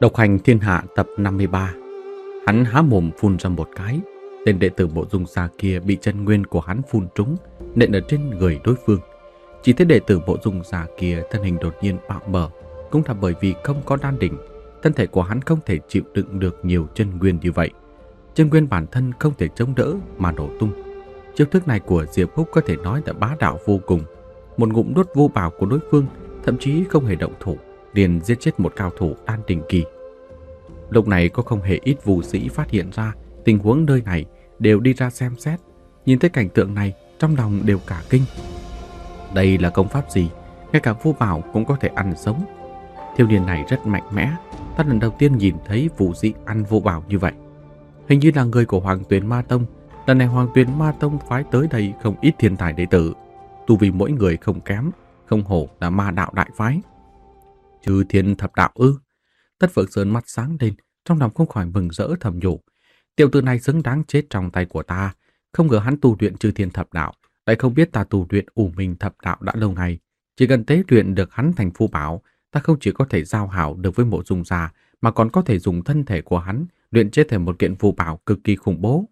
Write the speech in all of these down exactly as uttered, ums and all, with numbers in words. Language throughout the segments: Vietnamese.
Độc hành thiên hạ tập năm mươi ba. Hắn há mồm phun ra một cái, tên đệ tử Mộ Dung Gia kia bị chân nguyên của hắn phun trúng, nện ở trên người đối phương. Chỉ thấy đệ tử Mộ Dung Gia kia thân hình đột nhiên bạo mở, cũng là bởi vì không có đan đỉnh, thân thể của hắn không thể chịu đựng được nhiều chân nguyên như vậy. Chân nguyên bản thân không thể chống đỡ mà nổ tung. Chiêu thức này của Diệp Húc có thể nói là bá đạo vô cùng. Một ngụm đốt vô bảo của đối phương, thậm chí không hề động thủ, liền giết chết một cao thủ đan đỉnh kỳ. Lúc này có không hề ít vũ sĩ phát hiện ra tình huống nơi này, đều đi ra xem xét. Nhìn thấy cảnh tượng này, trong lòng đều cả kinh. Đây là công pháp gì? Ngay cả vô bảo cũng có thể ăn sống. Thiếu niên này rất mạnh mẽ, ta lần đầu tiên nhìn thấy vũ sĩ ăn vô bảo như vậy. Hình như là người của Hoàng Tuyền Ma Tông. Lần này Hoàng Tuyền Ma Tông phái tới đây không ít thiên tài đệ tử, tu vi mỗi người không kém, không hổ là ma đạo đại phái. Chư thiên thập đạo ư? Tất Phượng Sơn mắt sáng lên, trong lòng không khỏi mừng rỡ thầm nhủ. Tiểu tử này xứng đáng chết trong tay của ta. Không ngờ hắn tu luyện chư thiên thập đạo, lại không biết ta tu luyện U Minh thập đạo đã lâu ngày. Chỉ cần tế luyện được hắn thành phù bảo, ta không chỉ có thể giao hảo được với Mộ Dung Gia, mà còn có thể dùng thân thể của hắn luyện chế thành một kiện phù bảo cực kỳ khủng bố.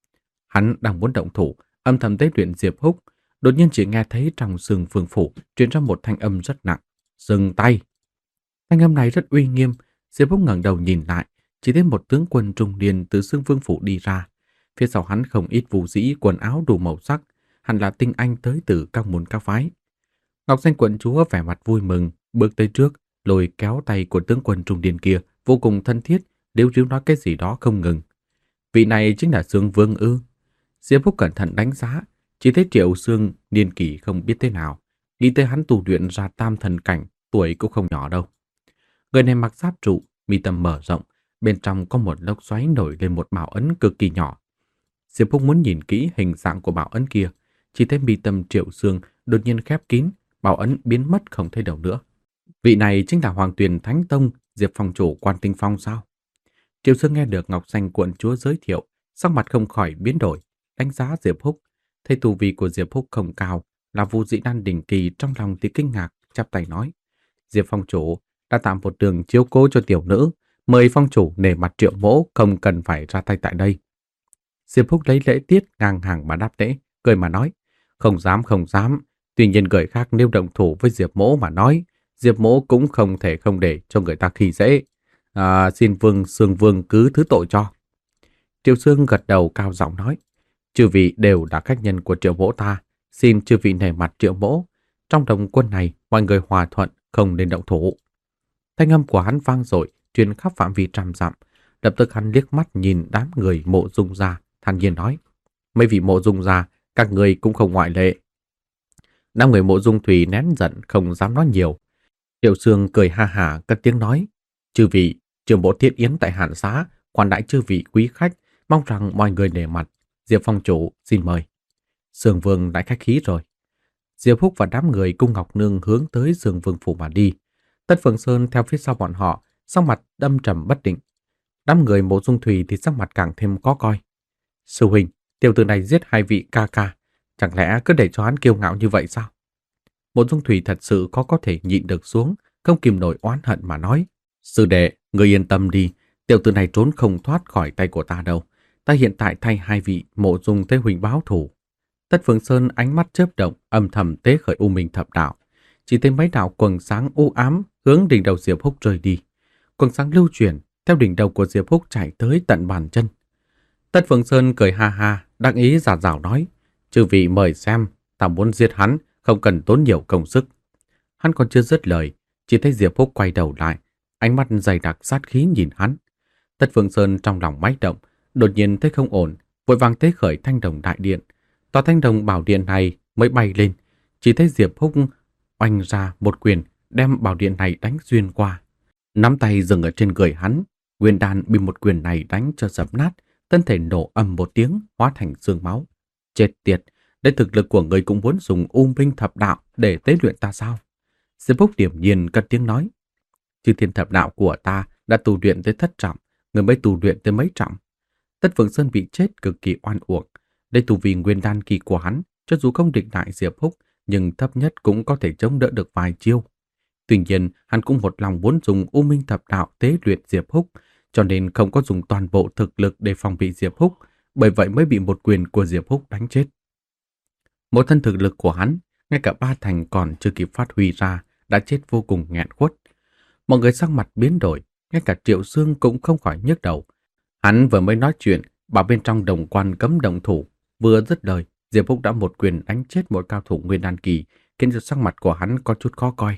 Hắn đang muốn động thủ, âm thầm tế luyện Diệp Húc, đột nhiên chỉ nghe thấy trong Sương Vương phủ truyền ra một thanh âm rất nặng: "Dừng tay!" Thanh âm này rất uy nghiêm. Diệp Húc ngẩng đầu nhìn lại, chỉ thấy một tướng quân trung niên từ Sương Vương phủ đi ra. Phía sau hắn không ít vũ sĩ quần áo đủ màu sắc, hẳn là tinh anh tới từ các môn các phái. Ngọc Danh quận chúa vẻ mặt vui mừng, bước tới trước, lôi kéo tay của tướng quân trung niên kia, vô cùng thân thiết, liếu ríu nói cái gì đó không ngừng. Vị này chính là Sương Vương ư? Diệp Húc cẩn thận đánh giá, chỉ thấy Triệu Sương niên kỷ không biết thế nào, nghĩ tới hắn tu luyện ra tam thần cảnh, tuổi cũng không nhỏ đâu. Người này mặc giáp trụ, mi tâm mở rộng, bên trong có một lốc xoáy nổi lên một bảo ấn cực kỳ nhỏ. Diệp Húc muốn nhìn kỹ hình dạng của bảo ấn kia, chỉ thấy mi tâm Triệu Sương đột nhiên khép kín, bảo ấn biến mất không thấy đâu nữa. Vị này chính là Hoàng Tuyền Thánh Tông Diệp Phong chủ Quan Tinh Phong sao? Triệu Sương nghe được Ngọc Danh quận chúa giới thiệu, sắc mặt không khỏi biến đổi, đánh giá Diệp Húc. Thấy tu vi của Diệp Húc không cao, là vũ sĩ đan đỉnh kỳ, trong lòng thì kinh ngạc, chắp tay nói: "Diệp Phong chủ đã tạm một đường chiếu cố cho tiểu nữ, mời phong chủ nể mặt Triệu mỗ không cần phải ra tay tại đây." Diệp Húc lấy lễ tiết ngang hàng mà đáp lễ, cười mà nói: "Không dám không dám, tuy nhiên người khác nếu động thủ với Diệp mỗ mà nói, Diệp mỗ cũng không thể không để cho người ta khi dễ. À, xin Vương Sương Vương cứ thứ tội cho." Triệu Sương gật đầu cao giọng nói: "Chư vị đều là khách nhân của Triệu mỗ ta, xin chư vị nể mặt Triệu mỗ. Trong đồng quân này, mọi người hòa thuận, không nên động thủ." Thanh âm của hắn vang dội, truyền khắp phạm vi trăm dặm. Lập tức hắn liếc mắt nhìn đám người Mộ Dung Gia, thản nhiên nói: "Mấy vị Mộ Dung Gia, các người cũng không ngoại lệ." Đám người Mộ Dung Thủy nén giận không dám nói nhiều. Triệu Sương cười ha hả cất tiếng nói: "Chư vị, trưởng bộ thiết yến tại Hàn Xá quan đãi chư vị quý khách, mong rằng mọi người nể mặt. Diệp phong chủ xin mời." Sương Vương đã khách khí rồi. Diệp Húc và đám người cung Ngọc Nương hướng tới Sương Vương phủ mà đi. Tất Phượng Sơn theo phía sau bọn họ, sắc mặt đâm trầm bất định. Đám người Mộ Dung Thủy thì sắc mặt càng thêm khó coi. "Sư huynh, tiểu tử này giết hai vị ca ca, chẳng lẽ cứ để cho hắn kiêu ngạo như vậy sao?" Mộ Dung Thủy thật sự khó có thể nhịn được xuống, không kìm nổi oán hận mà nói: "Sư đệ, ngươi yên tâm đi, tiểu tử này trốn không thoát khỏi tay của ta đâu. Ta hiện tại thay hai vị Mộ Dung Thế huynh báo thù." Tất Phượng Sơn ánh mắt chớp động, âm thầm tế khởi U Minh thập đạo. Chỉ thấy mấy đạo quầng sáng u ám hướng đỉnh đầu Diệp Húc rơi đi. Quầng sáng lưu chuyển theo đỉnh đầu của Diệp Húc chạy tới tận bàn chân. Tất Phượng Sơn cười ha ha, đắc ý giả dảo nói: "Chư vị mời xem, ta muốn giết hắn, không cần tốn nhiều công sức." Hắn còn chưa dứt lời, chỉ thấy Diệp Húc quay đầu lại, ánh mắt dày đặc sát khí nhìn hắn. Tất Phượng Sơn trong lòng máy động, đột nhiên thấy không ổn, vội vàng tế khởi thanh đồng đại điện. Tòa thanh đồng bảo điện này mới bay lên, chỉ thấy Diệp Húc oanh ra một quyền, đem bảo điện này đánh xuyên qua. Nắm tay dừng ở trên người hắn, nguyên đan bị một quyền này đánh cho dập nát, thân thể nổ ầm một tiếng, hóa thành xương máu. Chết tiệt, đây thực lực của người cũng muốn dùng U Minh thập đạo để tế luyện ta sao? Diệp Húc điểm nhiên cất tiếng nói: "Chư thiên thập đạo của ta đã tu luyện tới thất trọng, người mới tu luyện tới mấy trọng?" Tất Phượng Sơn bị chết cực kỳ oan uổng. Đây tu vi nguyên đan kỳ của hắn, cho dù không địch lại Diệp Húc, nhưng thấp nhất cũng có thể chống đỡ được vài chiêu. Tuy nhiên, hắn cũng một lòng muốn dùng U Minh Thập Đạo tế luyện Diệp Húc, cho nên không có dùng toàn bộ thực lực để phòng bị Diệp Húc, bởi vậy mới bị một quyền của Diệp Húc đánh chết. Một thân thực lực của hắn, ngay cả ba thành còn chưa kịp phát huy ra, đã chết vô cùng nghẹn khuất. Mọi người sắc mặt biến đổi, ngay cả Triệu Sương cũng không khỏi nhức đầu. Hắn vừa mới nói chuyện, bảo bên trong đồng quan cấm động thủ, vừa dứt lời, Diệp Húc đã một quyền đánh chết một cao thủ nguyên đan kỳ, khiến cho sắc mặt của hắn có chút khó coi.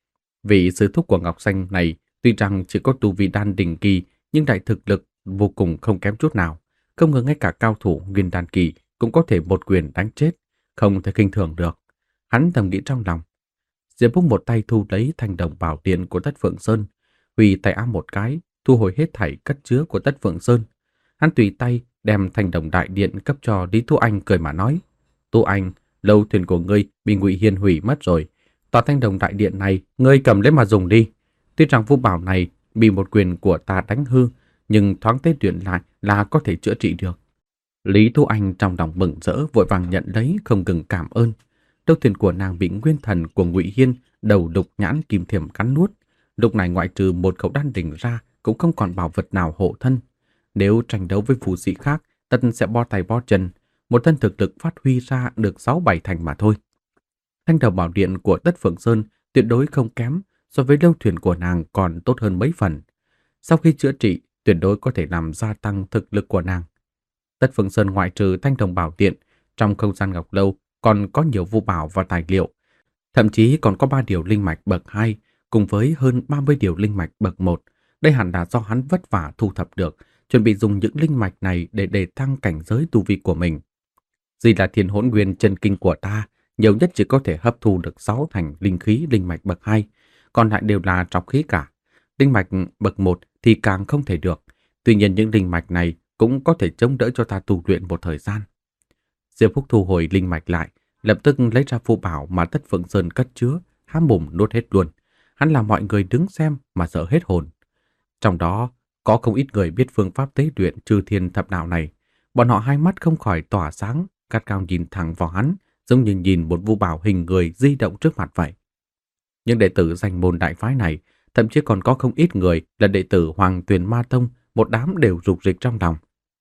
Vị sư thúc của Ngọc Xanh này tuy rằng chỉ có tu vi đan đỉnh kỳ, nhưng đại thực lực vô cùng không kém chút nào. Không ngờ ngay cả cao thủ nguyên đan kỳ cũng có thể một quyền đánh chết, không thể khinh thường được. Hắn thầm nghĩ trong lòng. Diệp Húc một tay thu lấy thanh đồng bảo điện của Tất Phượng Sơn, huy tay áo một cái, thu hồi hết thảy cất chứa của Tất Phượng Sơn. Hắn tùy tay đem thanh đồng đại điện cấp cho Lý Tu Anh, cười mà nói: "Tu Anh, lâu thuyền của ngươi bị Ngụy Hiên hủy mất rồi. Tòa thanh đồng đại điện này ngươi cầm lấy mà dùng đi. Tuy rằng vũ bảo này bị một quyền của ta đánh hư, nhưng thoáng tế luyện lại là có thể chữa trị được." Lý Tu Anh trong lòng mừng rỡ, vội vàng nhận lấy, không ngừng cảm ơn. Lâu thuyền của nàng bị nguyên thần của Ngụy Hiên đầu đục nhãn kim thiểm cắn nuốt. Lúc này ngoại trừ một khẩu đan đỉnh ra, cũng không còn bảo vật nào hộ thân. Nếu tranh đấu với phù sĩ khác, tất sẽ bo tay bo chân, một thân thực lực phát huy ra được sáu bảy thành mà thôi. Thanh đồng bảo điện của Tất Phượng Sơn tuyệt đối không kém, so với lâu thuyền của nàng còn tốt hơn mấy phần. Sau khi chữa trị, tuyệt đối có thể làm gia tăng thực lực của nàng. Tất Phượng Sơn ngoại trừ thanh đồng bảo điện, trong không gian ngọc lâu còn có nhiều vũ bảo và tài liệu, thậm chí còn có ba điều linh mạch bậc hai cùng với hơn ba mươi điều linh mạch bậc một. Đây hẳn là do hắn vất vả thu thập được, chuẩn bị dùng những linh mạch này để đề thăng cảnh giới tu vi của mình. Gì là Thiên Hỗn Nguyên chân kinh của ta, nhiều nhất chỉ có thể hấp thu được sáu thành linh khí linh mạch bậc hai, còn lại đều là trọc khí cả. Linh mạch bậc một thì càng không thể được. Tuy nhiên những linh mạch này cũng có thể chống đỡ cho ta tu luyện một thời gian. Diệp Húc thu hồi linh mạch lại, lập tức lấy ra phù bảo mà Tất Phượng Sơn cất chứa, há mồm nuốt hết luôn. Hắn làm mọi người đứng xem mà sợ hết hồn. Trong đó có không ít người biết phương pháp tế luyện Chư Thiên Thập Đạo này, bọn họ hai mắt không khỏi tỏa sáng, gắt gao nhìn thẳng vào hắn, giống như nhìn một vu bảo hình người di động trước mặt vậy. Những đệ tử danh môn đại phái này, thậm chí còn có không ít người là đệ tử Hoàng Tuyền Ma Tông, một đám đều rục rịch trong lòng.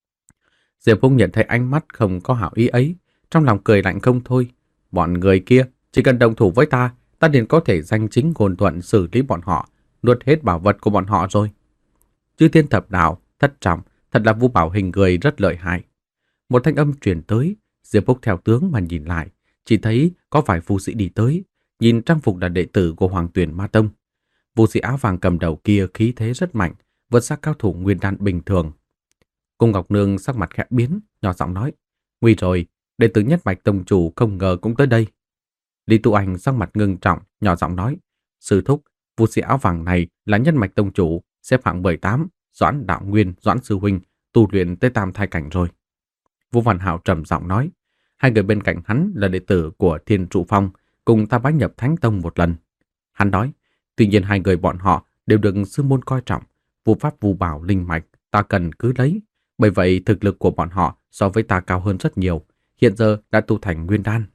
Diệp Húc nhận thấy ánh mắt không có hảo ý ấy, trong lòng cười lạnh không thôi. Bọn người kia chỉ cần đồng thủ với ta, ta liền có thể danh chính ngôn thuận xử lý bọn họ, nuốt hết bảo vật của bọn họ rồi. Chư Thiên Thập Đạo, thất trọng, thật là vũ bảo hình người rất lợi hại. Một thanh âm truyền tới, Diệp Húc theo tướng mà nhìn lại, chỉ thấy có vài phù sĩ đi tới, nhìn trang phục là đệ tử của Hoàng Tuyền Ma Tông. Phù sĩ áo vàng cầm đầu kia khí thế rất mạnh, vượt xa cao thủ nguyên đan bình thường. Cung Ngọc Nương sắc mặt khẽ biến, nhỏ giọng nói: "Nguy rồi, đệ tử Nhất Mạch Tông chủ không ngờ cũng tới đây." Lý Tu Anh sắc mặt ngưng trọng, nhỏ giọng nói: "Sư thúc, phù sĩ áo vàng này là Nhất Mạch Tông chủ, xếp hạng mười tám, Doãn Đạo Nguyên, Doãn sư huynh, tu luyện tới tam thai cảnh rồi." Vũ Văn Hạo trầm giọng nói: "Hai người bên cạnh hắn là đệ tử của Thiên Trụ Phong, cùng ta bái nhập Thánh Tông một lần." Hắn nói: "Tuy nhiên hai người bọn họ đều được sư môn coi trọng, phù pháp phù bảo linh mạch ta cần cứ lấy, bởi vậy thực lực của bọn họ so với ta cao hơn rất nhiều, hiện giờ đã tu thành nguyên đan."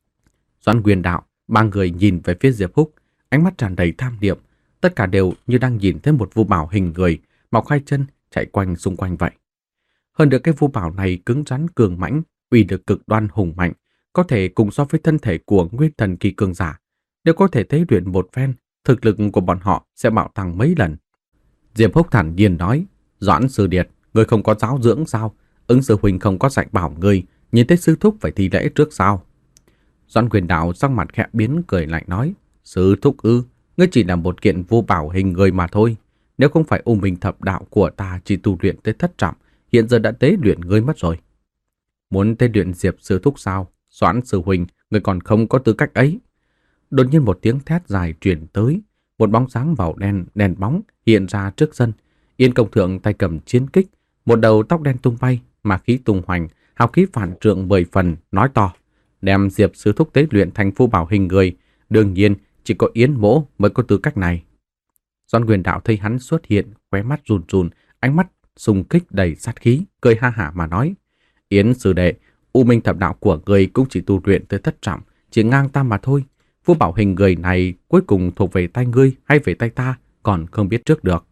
Doãn Nguyên Đạo, ba người nhìn về phía Diệp Húc, ánh mắt tràn đầy tham niệm, tất cả đều như đang nhìn thấy một phù bảo hình người mọc hai chân chạy quanh xung quanh vậy. Hơn nữa cái phù bảo này cứng rắn cường mãnh, uy lực cực đoan hùng mạnh, có thể cùng so với thân thể của nguyên thần kỳ cường giả. Nếu có thể tế luyện một phen, thực lực của bọn họ sẽ bạo tăng mấy lần. Diệp Húc thản nhiên nói: "Doãn sư điệt, ngươi không có giáo dưỡng sao? Ứng sư huynh không có dạy bảo ngươi, nhìn thấy sư thúc phải thi lễ trước sao?" Doãn Quyền Đạo sắc mặt khẽ biến, cười lạnh nói: "Sư thúc ư? Ngươi chỉ là một kiện vô bảo hình người mà thôi. Nếu không phải U Minh Thập Đạo của ta chỉ tu luyện tới thất trọng, hiện giờ đã tế luyện ngươi mất rồi." "Muốn tế luyện Diệp sư thúc sao? Doãn sư huynh, ngươi còn không có tư cách ấy." Đột nhiên một tiếng thét dài truyền tới, một bóng sáng màu đen đèn bóng hiện ra trước sân. Yên Công Thượng tay cầm chiến kích, một đầu tóc đen tung bay, mà khí tung hoành, hào khí phản trượng mười phần, nói to: "Đem Diệp sư thúc tế luyện thành phù bảo hình người, đương nhiên chỉ có Yến Mỗ mới có tư cách này." Doãn Quyền Đạo thấy hắn xuất hiện, khóe mắt run run, ánh mắt xung kích đầy sát khí, cười ha hả mà nói: "Yến sư đệ, U Minh Thập Đạo của ngươi cũng chỉ tu luyện tới thất trọng, chỉ ngang ta mà thôi. Vũ bảo hình người này cuối cùng thuộc về tay ngươi hay về tay ta còn không biết trước được.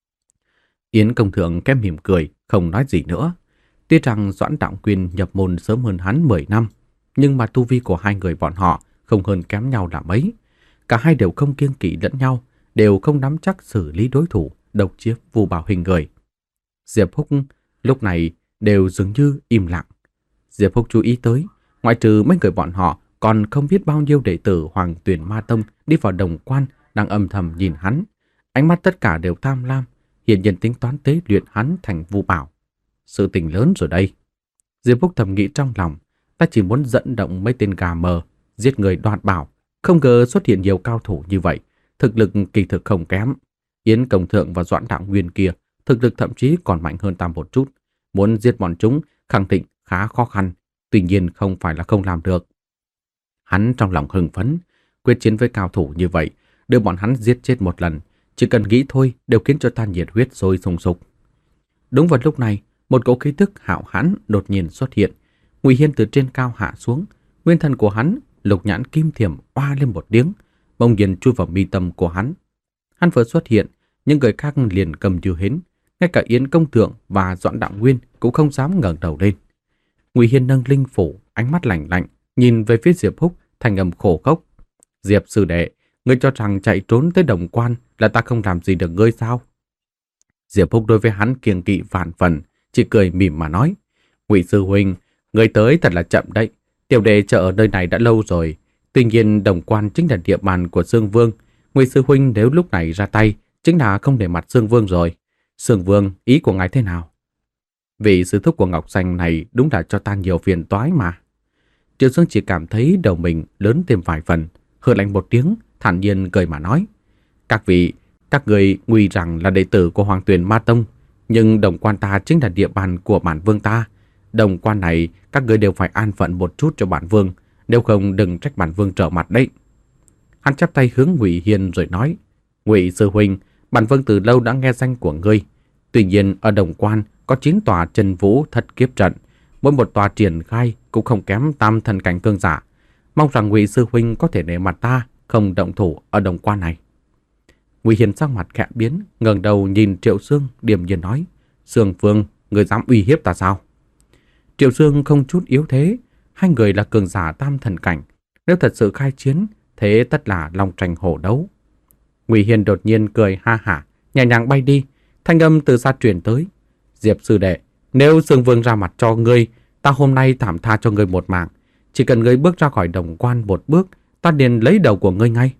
Yến công thượng kém mỉm cười, không nói gì nữa. Tuy rằng Doãn Đạo Quyên nhập môn sớm hơn hắn mười năm, nhưng mà tu vi của hai người bọn họ không hơn kém nhau là mấy. Cả hai đều không kiêng kỵ lẫn nhau, đều không nắm chắc xử lý đối thủ, độc chiếm Vu Bảo hình người. Diệp Húc lúc này đều dường như im lặng. Diệp Húc chú ý tới, ngoại trừ mấy người bọn họ, còn không biết bao nhiêu đệ tử Hoàng Tuyền Ma Tông đi vào đồng quan đang âm thầm nhìn hắn. Ánh mắt tất cả đều tham lam, hiển nhiên tính toán tế luyện hắn thành Vu Bảo. Sự tình lớn rồi đây. Diệp Húc thầm nghĩ trong lòng, ta chỉ muốn dẫn động mấy tên gà mờ, giết người đoạt bảo, không ngờ xuất hiện nhiều cao thủ như vậy, thực lực kỳ thực không kém. Yến Công Thượng và Doãn Đạo Nguyên kia, thực lực thậm chí còn mạnh hơn ta một chút. Muốn giết bọn chúng, khẳng định khá khó khăn, tuy nhiên không phải là không làm được. Hắn trong lòng hưng phấn, quyết chiến với cao thủ như vậy, đưa bọn hắn giết chết một lần, chỉ cần nghĩ thôi đều khiến cho ta nhiệt huyết sôi sùng sục. Đúng vào lúc này, một cỗ khí tức hạo hãn đột nhiên xuất hiện. Ngụy Hiên từ trên cao hạ xuống, nguyên thần của hắn lục nhãn kim thiểm oa lên một tiếng, bỗng nhiên chui vào mi tâm của hắn. Hắn vừa xuất hiện, những người khác liền cầm như hến, ngay cả Yến Công Thượng và Doãn Đạo Nguyên cũng không dám ngẩng đầu lên. Ngụy Hiên nâng linh phủ, ánh mắt lạnh lạnh, nhìn về phía Diệp Húc, thanh âm khổ khốc. Diệp sư đệ, ngươi cho rằng chạy trốn tới đồng quan là ta không làm gì được ngươi sao? Diệp Húc đối với hắn kiêng kỵ vạn phần, chỉ cười mỉm mà nói. Ngụy sư huynh, ngươi tới thật là chậm đấy. Tiểu đệ chờ ở nơi này đã lâu rồi. Tuy nhiên đồng quan chính là địa bàn của Sương Vương. Ngụy sư huynh nếu lúc này ra tay, chính là không để mặt Sương Vương rồi. Sương Vương, ý của ngài thế nào? Vị sư thúc của Ngọc Xanh này đúng là cho ta nhiều phiền toái mà. Triệu Sương chỉ cảm thấy đầu mình lớn thêm vài phần, hừ lạnh một tiếng, thản nhiên cười mà nói. Các vị, các người nguy rằng là đệ tử của Hoàng Tuyền Ma Tông, nhưng đồng quan ta chính là địa bàn của bản vương ta. Đồng quan này các người đều phải an phận một chút cho bản vương, nếu không đừng trách bản vương trở mặt đấy. Hắn chắp tay hướng Ngụy Hiên rồi nói. Ngụy sư huynh, bản vương từ lâu đã nghe danh của ngươi. Tuy nhiên ở đồng quan có chín tòa chân vũ thất kiếp trận, mỗi một tòa triển khai cũng không kém tam thần cảnh cương giả. Mong rằng Ngụy sư huynh có thể để mặt ta không động thủ ở đồng quan này. Ngụy Hiên sắc mặt khẽ biến, ngẩng đầu nhìn Triệu Sương, điềm nhiên nói: Sương Vương, người dám uy hiếp ta sao? Triệu Sương không chút yếu thế, hai người là cường giả tam thần cảnh, nếu thật sự khai chiến, thế tất là long tranh hổ đấu. Ngụy Hiên đột nhiên cười ha hả, nhẹ nhàng bay đi, thanh âm từ xa truyền tới: Diệp sư đệ, nếu Sương Vương ra mặt cho ngươi, ta hôm nay thảm tha cho ngươi một mạng. Chỉ cần ngươi bước ra khỏi đồng quan một bước, ta liền lấy đầu của ngươi ngay.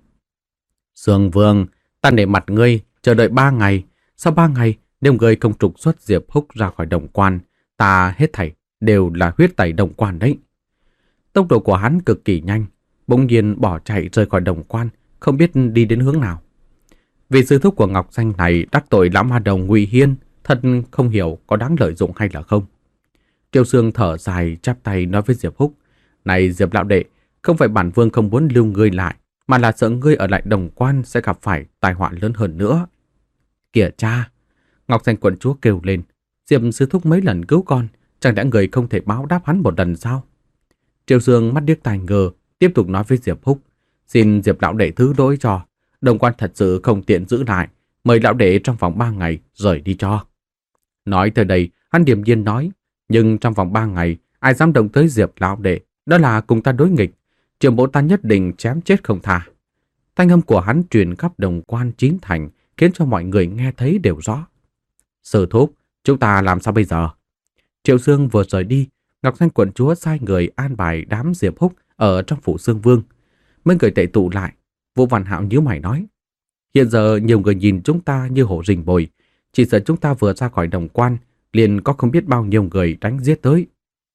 Sương Vương, ta để mặt ngươi, chờ đợi ba ngày. Sau ba ngày, nếu ngươi không trục xuất Diệp Húc ra khỏi đồng quan, ta hết thảy đều là huyết tẩy đồng quan đấy. Tốc độ của hắn cực kỳ nhanh, bỗng nhiên bỏ chạy rời khỏi đồng quan, không biết đi đến hướng nào. Vị sư thúc của Ngọc Xanh này đắc tội lão ma đầu Ngụy Hiên, thật không hiểu có đáng lợi dụng hay là không. Triệu Sương thở dài chắp tay nói với Diệp Húc. Này Diệp lão đệ, không phải bản vương không muốn lưu ngươi lại, mà là sợ ngươi ở lại đồng quan sẽ gặp phải tai họa lớn hơn nữa. Kìa cha! Ngọc Xanh quận chúa kêu lên. Diệp sư thúc mấy lần cứu con, chẳng lẽ người không thể báo đáp hắn một lần sao? Triệu Sương mắt điếc tai ngơ, tiếp tục nói với Diệp Húc. Xin Diệp lão đệ thứ lỗi cho, đồng quan thật sự không tiện giữ lại, mời lão đệ trong vòng ba ngày rời đi cho. Nói tới đây, hắn điềm nhiên nói, nhưng trong vòng ba ngày, ai dám động tới Diệp lão đệ, đó là cùng ta đối nghịch, trưởng bộ ta nhất định chém chết không tha. Thanh âm của hắn truyền khắp đồng quan chín thành, khiến cho mọi người nghe thấy đều rõ. Sư thúc, chúng ta làm sao bây giờ? Triệu Sương vừa rời đi, Ngọc Xanh quận chúa sai người an bài đám Diệp Húc ở trong phủ Sương Vương. Mấy người tệ tụ lại, Vũ Văn Hạo nhíu mày nói: Hiện giờ nhiều người nhìn chúng ta như hổ rình mồi, chỉ sợ chúng ta vừa ra khỏi đồng quan, liền có không biết bao nhiêu người đánh giết tới.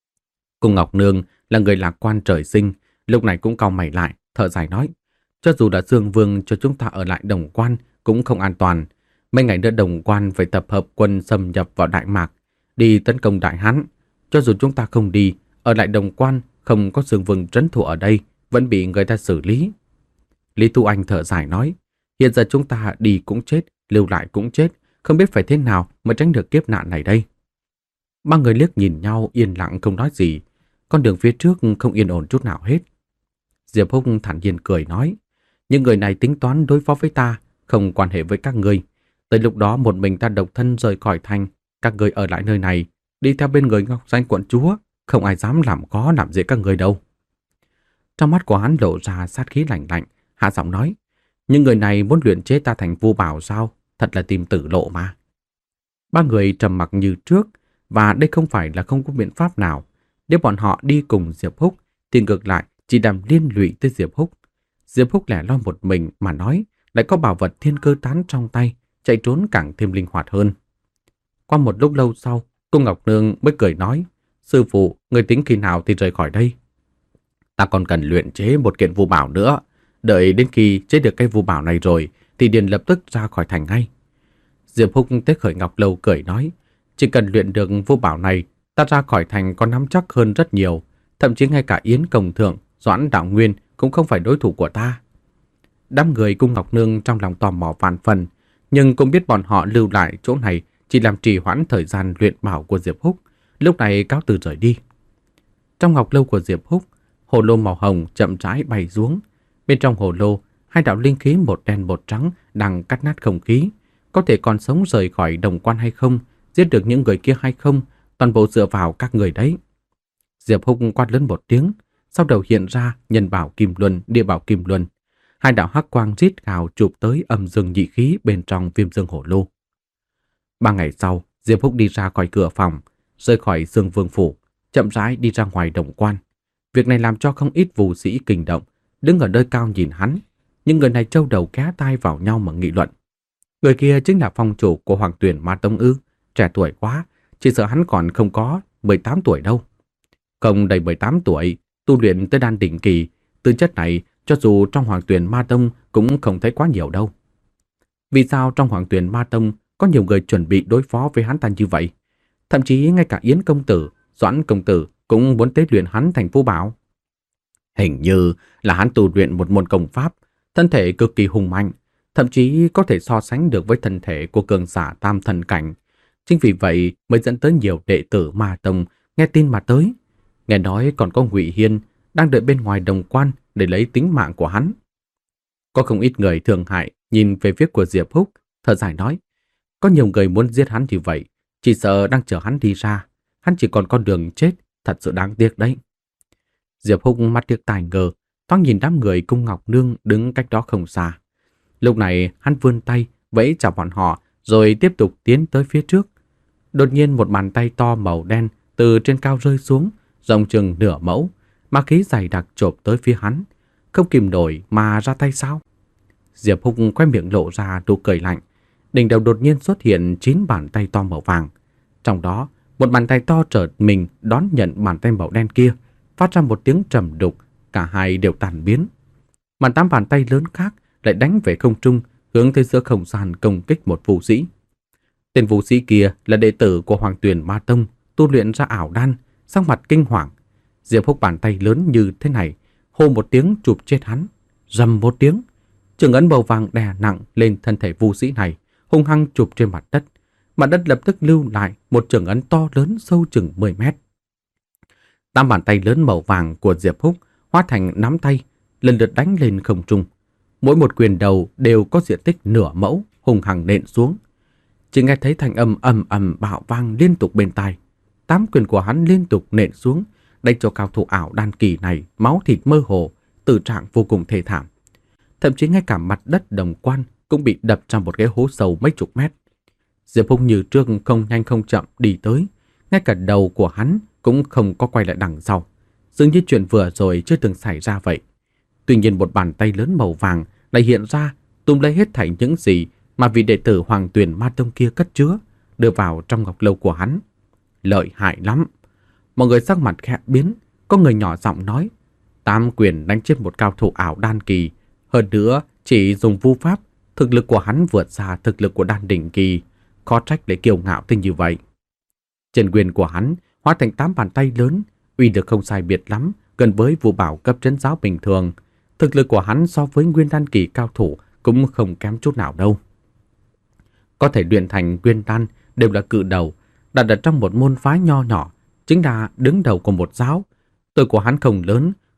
Cung Ngọc Nương là người lạc quan trời sinh, lúc này cũng cau mày lại, thở dài nói: Cho dù là Sương Vương cho chúng ta ở lại đồng quan cũng không an toàn. Mấy ngày nữa đồng quan phải tập hợp quân xâm nhập vào Đại Mạc, đi tấn công Đại Hán. Cho dù chúng ta không đi, ở lại đồng quan không có Sương Vương trấn thủ ở đây, vẫn bị người ta xử lý. Lý Tu Anh thở dài nói: Hiện giờ chúng ta đi cũng chết, lưu lại cũng chết, không biết phải thế nào mới tránh được kiếp nạn này đây. Ba người liếc nhìn nhau yên lặng không nói gì, con đường phía trước không yên ổn chút nào hết. Diệp Húc thản nhiên cười nói, những người này tính toán đối phó với ta, không quan hệ với các ngươi. Tới lúc đó một mình ta độc thân rời khỏi thành, các ngươi ở lại nơi này, đi theo bên người Ngọc Danh quận chúa, không ai dám làm khó làm dễ các ngươi đâu. Trong mắt của hắn lộ ra sát khí lạnh lạnh, hạ giọng nói, những người này muốn luyện chế ta thành vu bảo sao, thật là tìm tử lộ mà. Ba người trầm mặc như trước, và đây không phải là không có biện pháp nào. Nếu bọn họ đi cùng Diệp Húc, thì ngược lại chỉ làm liên lụy tới Diệp Húc. Diệp Húc lẻ loi một mình mà nói, lại có bảo vật thiên cơ tán trong tay, chạy trốn càng thêm linh hoạt hơn. Qua một lúc lâu sau, cô Ngọc Nương mới cười nói, sư phụ, người tính khi nào thì rời khỏi đây? Ta còn cần luyện chế một kiện vu bảo nữa, đợi đến khi chế được cái vu bảo này rồi, thì liền lập tức ra khỏi thành ngay. Diệp Húc tế khởi Ngọc Lâu cười nói, chỉ cần luyện được vu bảo này, ta ra khỏi thành có nắm chắc hơn rất nhiều, thậm chí ngay cả Yến Công Thượng, Doãn Đạo Nguyên cũng không phải đối thủ của ta. Đám người cung Ngọc Nương trong lòng tò mò vạn phần, nhưng cũng biết bọn họ lưu lại chỗ này chỉ làm trì hoãn thời gian luyện bảo của Diệp Húc, lúc này cáo từ rời đi. Trong ngọc lâu của Diệp Húc, hồ lô màu hồng chậm rãi bay xuống. Bên trong hồ lô, hai đạo linh khí một đen một trắng đang cắt nát không khí. Có thể còn sống rời khỏi đồng quan hay không, giết được những người kia hay không, toàn bộ dựa vào các người đấy. Diệp Húc quát lớn một tiếng, sau đầu hiện ra nhân bảo kim luân, địa bảo kim luân. Hai đạo hắc quang rít gào chụp tới âm dương nhị khí bên trong viêm dương hồ lô. Ba ngày sau, Diệp Húc đi ra khỏi cửa phòng, rời khỏi Dương Vương phủ, chậm rãi đi ra ngoài đồng quan. Việc này làm cho không ít vũ sĩ kinh động, đứng ở nơi cao nhìn hắn. Những người này trâu đầu ké tai vào nhau mà nghị luận. Người kia chính là phong chủ của Hoàng Tuyển Ma Tông ư? Trẻ tuổi quá, chỉ sợ hắn còn không có mười tám tuổi đâu. Không đầy mười tám tuổi, tu luyện tới đan đỉnh kỳ, tư chất này cho dù trong Hoàng Tuyển Ma Tông cũng không thấy quá nhiều đâu. Vì sao trong Hoàng Tuyển Ma Tông có nhiều người chuẩn bị đối phó với hắn ta như vậy? Thậm chí ngay cả Yến công tử, Doãn công tử cũng muốn tế luyện hắn thành vu bảo. Hình như là hắn tu luyện một môn công pháp, thân thể cực kỳ hùng mạnh, thậm chí có thể so sánh được với thân thể của cường giả tam thần cảnh. Chính vì vậy mới dẫn tới nhiều đệ tử Ma Tông nghe tin mà tới. Nghe nói còn có Ngụy Hiên đang đợi bên ngoài đồng quan để lấy tính mạng của hắn. Có không ít người thương hại nhìn về phía của Diệp Húc, thở dài nói, có nhiều người muốn giết hắn như vậy, chỉ sợ đang chờ hắn đi ra, hắn chỉ còn con đường chết, thật sự đáng tiếc đấy. Diệp Húc mắt điếc tai ngơ, thoáng nhìn đám người cung Ngọc Nương đứng cách đó không xa. Lúc này hắn vươn tay vẫy chào bọn họ, rồi tiếp tục tiến tới phía trước. Đột nhiên một bàn tay to màu đen từ trên cao rơi xuống, rộng chừng nửa mẫu, ma khí dày đặc chộp tới phía hắn. Không kìm nổi mà ra tay sao? Diệp Húc quay miệng lộ ra nụ cười lạnh. Đỉnh đầu đột nhiên xuất hiện chín bàn tay to màu vàng. Trong đó, một bàn tay to chợt mình đón nhận bàn tay màu đen kia, phát ra một tiếng trầm đục, cả hai đều tàn biến. Mà tám bàn tay lớn khác lại đánh về không trung, hướng tới giữa không gian công kích một vũ sĩ. Tên vũ sĩ kia là đệ tử của Hoàng Tuyển Ma Tông, tu luyện ra ảo đan, sắc mặt kinh hoàng. Diệp Húc bàn tay lớn như thế này, hô một tiếng chụp chết hắn, rầm một tiếng, trường ấn màu vàng đè nặng lên thân thể vũ sĩ này, hung hăng chụp trên mặt đất. Mặt đất lập tức lưu lại một trường ấn to lớn sâu chừng mười mét. Tám bàn tay lớn màu vàng của Diệp Húc hóa thành nắm tay, lần lượt đánh lên không trung. Mỗi một quyền đầu đều có diện tích nửa mẫu, hung hăng nện xuống. Chỉ nghe thấy thanh âm ầm ầm bạo vang liên tục bên tai. Tám quyền của hắn liên tục nện xuống, đánh cho cao thủ ảo đan kỳ này máu thịt mơ hồ, tử trạng vô cùng thê thảm. Thậm chí ngay cả mặt đất đồng quan cũng bị đập trong một cái hố sâu mấy chục mét. Diệp Húc như trước không nhanh không chậm đi tới, ngay cả đầu của hắn cũng không có quay lại đằng sau, dường như chuyện vừa rồi chưa từng xảy ra vậy. Tuy nhiên một bàn tay lớn màu vàng lại hiện ra, túm lấy hết thảy những gì mà vị đệ tử Hoàng Tuyển Ma Tông kia cất chứa, đưa vào trong ngọc lâu của hắn. Lợi hại lắm. Mọi người sắc mặt khẽ biến, có người nhỏ giọng nói, tám quyền đánh chết một cao thủ ảo đan kỳ, hơn nữa chỉ dùng vu pháp, thực lực của hắn vượt xa thực lực của đan đỉnh kỳ, khó trách để kiêu ngạo tới như vậy. Chân quyền của hắn hóa thành tám bàn tay lớn, uy lực không sai biệt lắm, gần với vu bảo cấp trấn giáo bình thường. Thực lực của hắn so với nguyên đan kỳ cao thủ cũng không kém chút nào đâu. Có thể luyện thành nguyên đan đều là cự đầu, đặt ở trong một môn phái nho nhỏ, chính là đứng đầu của một giáo. Tuổi của hắn không lớn,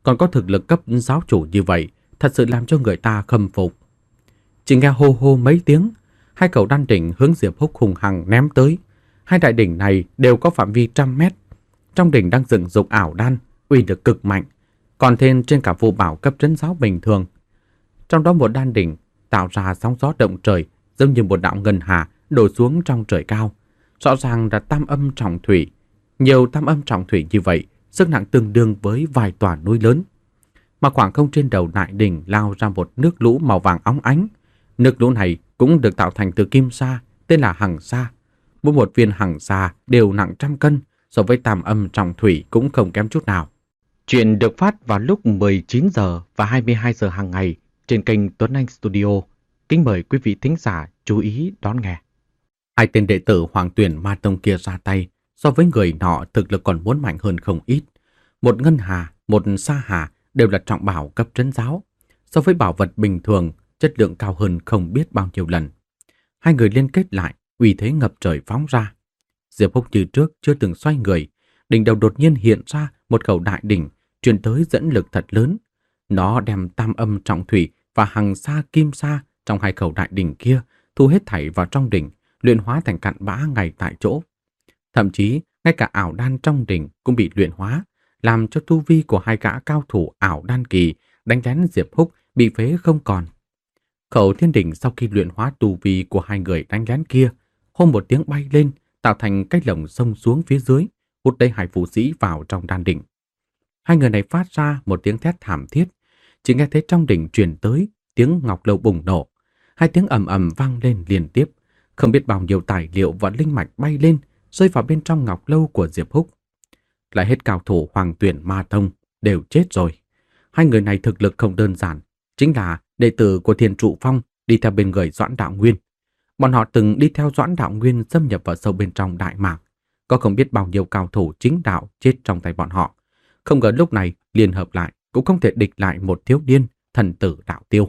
còn có thực lực cấp giáo chủ như vậy, thật sự làm cho người ta khâm phục. Chỉ nghe hô hô mấy tiếng, hai cầu đan đỉnh hướng Diệp Húc hùng hằng ném tới. Hai đại đỉnh này đều có phạm vi trăm mét. Trong đỉnh đang dựng dục ảo đan, uy lực cực mạnh, còn thêm trên cả phù bảo cấp trấn giáo bình thường. Trong đó một đan đỉnh tạo ra sóng gió động trời, giống như một đạo ngân hà đổ xuống trong trời cao. Rõ ràng là tam âm trọng thủy. Nhiều tam âm trọng thủy như vậy, sức nặng tương đương với vài tòa núi lớn. Mà khoảng không trên đầu đại đỉnh lao ra một nước lũ màu vàng óng ánh. Nước lũ này cũng được tạo thành từ kim sa, tên là hằng sa. Mỗi một viên hằng sa đều nặng trăm cân, so với tam âm trọng thủy cũng không kém chút nào. Chuyện được phát vào lúc mười chín giờ và hai mươi hai giờ hàng ngày trên kênh Tuấn Anh Studio. Kính mời quý vị thính giả chú ý đón nghe. Hai tên đệ tử Hoàng Tuyển Ma Tông kia ra tay, so với người nọ thực lực còn muốn mạnh hơn không ít. Một ngân hà, một sa hà đều là trọng bảo cấp trấn giáo. So với bảo vật bình thường, chất lượng cao hơn không biết bao nhiêu lần. Hai người liên kết lại, uy thế ngập trời phóng ra. Diệp Húc như trước chưa từng xoay người, đỉnh đầu đột nhiên hiện ra một khẩu đại đỉnh, truyền tới dẫn lực thật lớn. Nó đem tam âm trọng thủy và hằng sa kim sa trong hai khẩu đại đỉnh kia thu hết thảy vào trong đỉnh, luyện hóa thành cặn bã ngay tại chỗ. Thậm chí, ngay cả ảo đan trong đỉnh cũng bị luyện hóa, làm cho tu vi của hai gã cao thủ ảo đan kỳ đánh lén Diệp Húc bị phế không còn. Khẩu thiên đỉnh sau khi luyện hóa tu vi của hai người đánh lén kia, hô một tiếng bay lên, tạo thành cái lồng sông xuống phía dưới, hút đầy hai vũ sĩ vào trong đan đỉnh. Hai người này phát ra một tiếng thét thảm thiết, chỉ nghe thấy trong đỉnh truyền tới tiếng ngọc lâu bùng nổ. Hai tiếng ầm ầm vang lên liên tiếp, không biết bao nhiêu tài liệu và linh mạch bay lên, rơi vào bên trong ngọc lâu của Diệp Húc. Lại hết cao thủ Hoàng Tuyển Ma Tông đều chết rồi. Hai người này thực lực không đơn giản, chính là đệ tử của Thiên Trụ Phong đi theo bên người Doãn Đạo Nguyên. Bọn họ từng đi theo Doãn Đạo Nguyên xâm nhập vào sâu bên trong Đại Mạc, có không biết bao nhiêu cao thủ chính đạo chết trong tay bọn họ. Không ngờ lúc này liên hợp lại cũng không thể địch lại một thiếu niên thần tử Đạo Tiêu.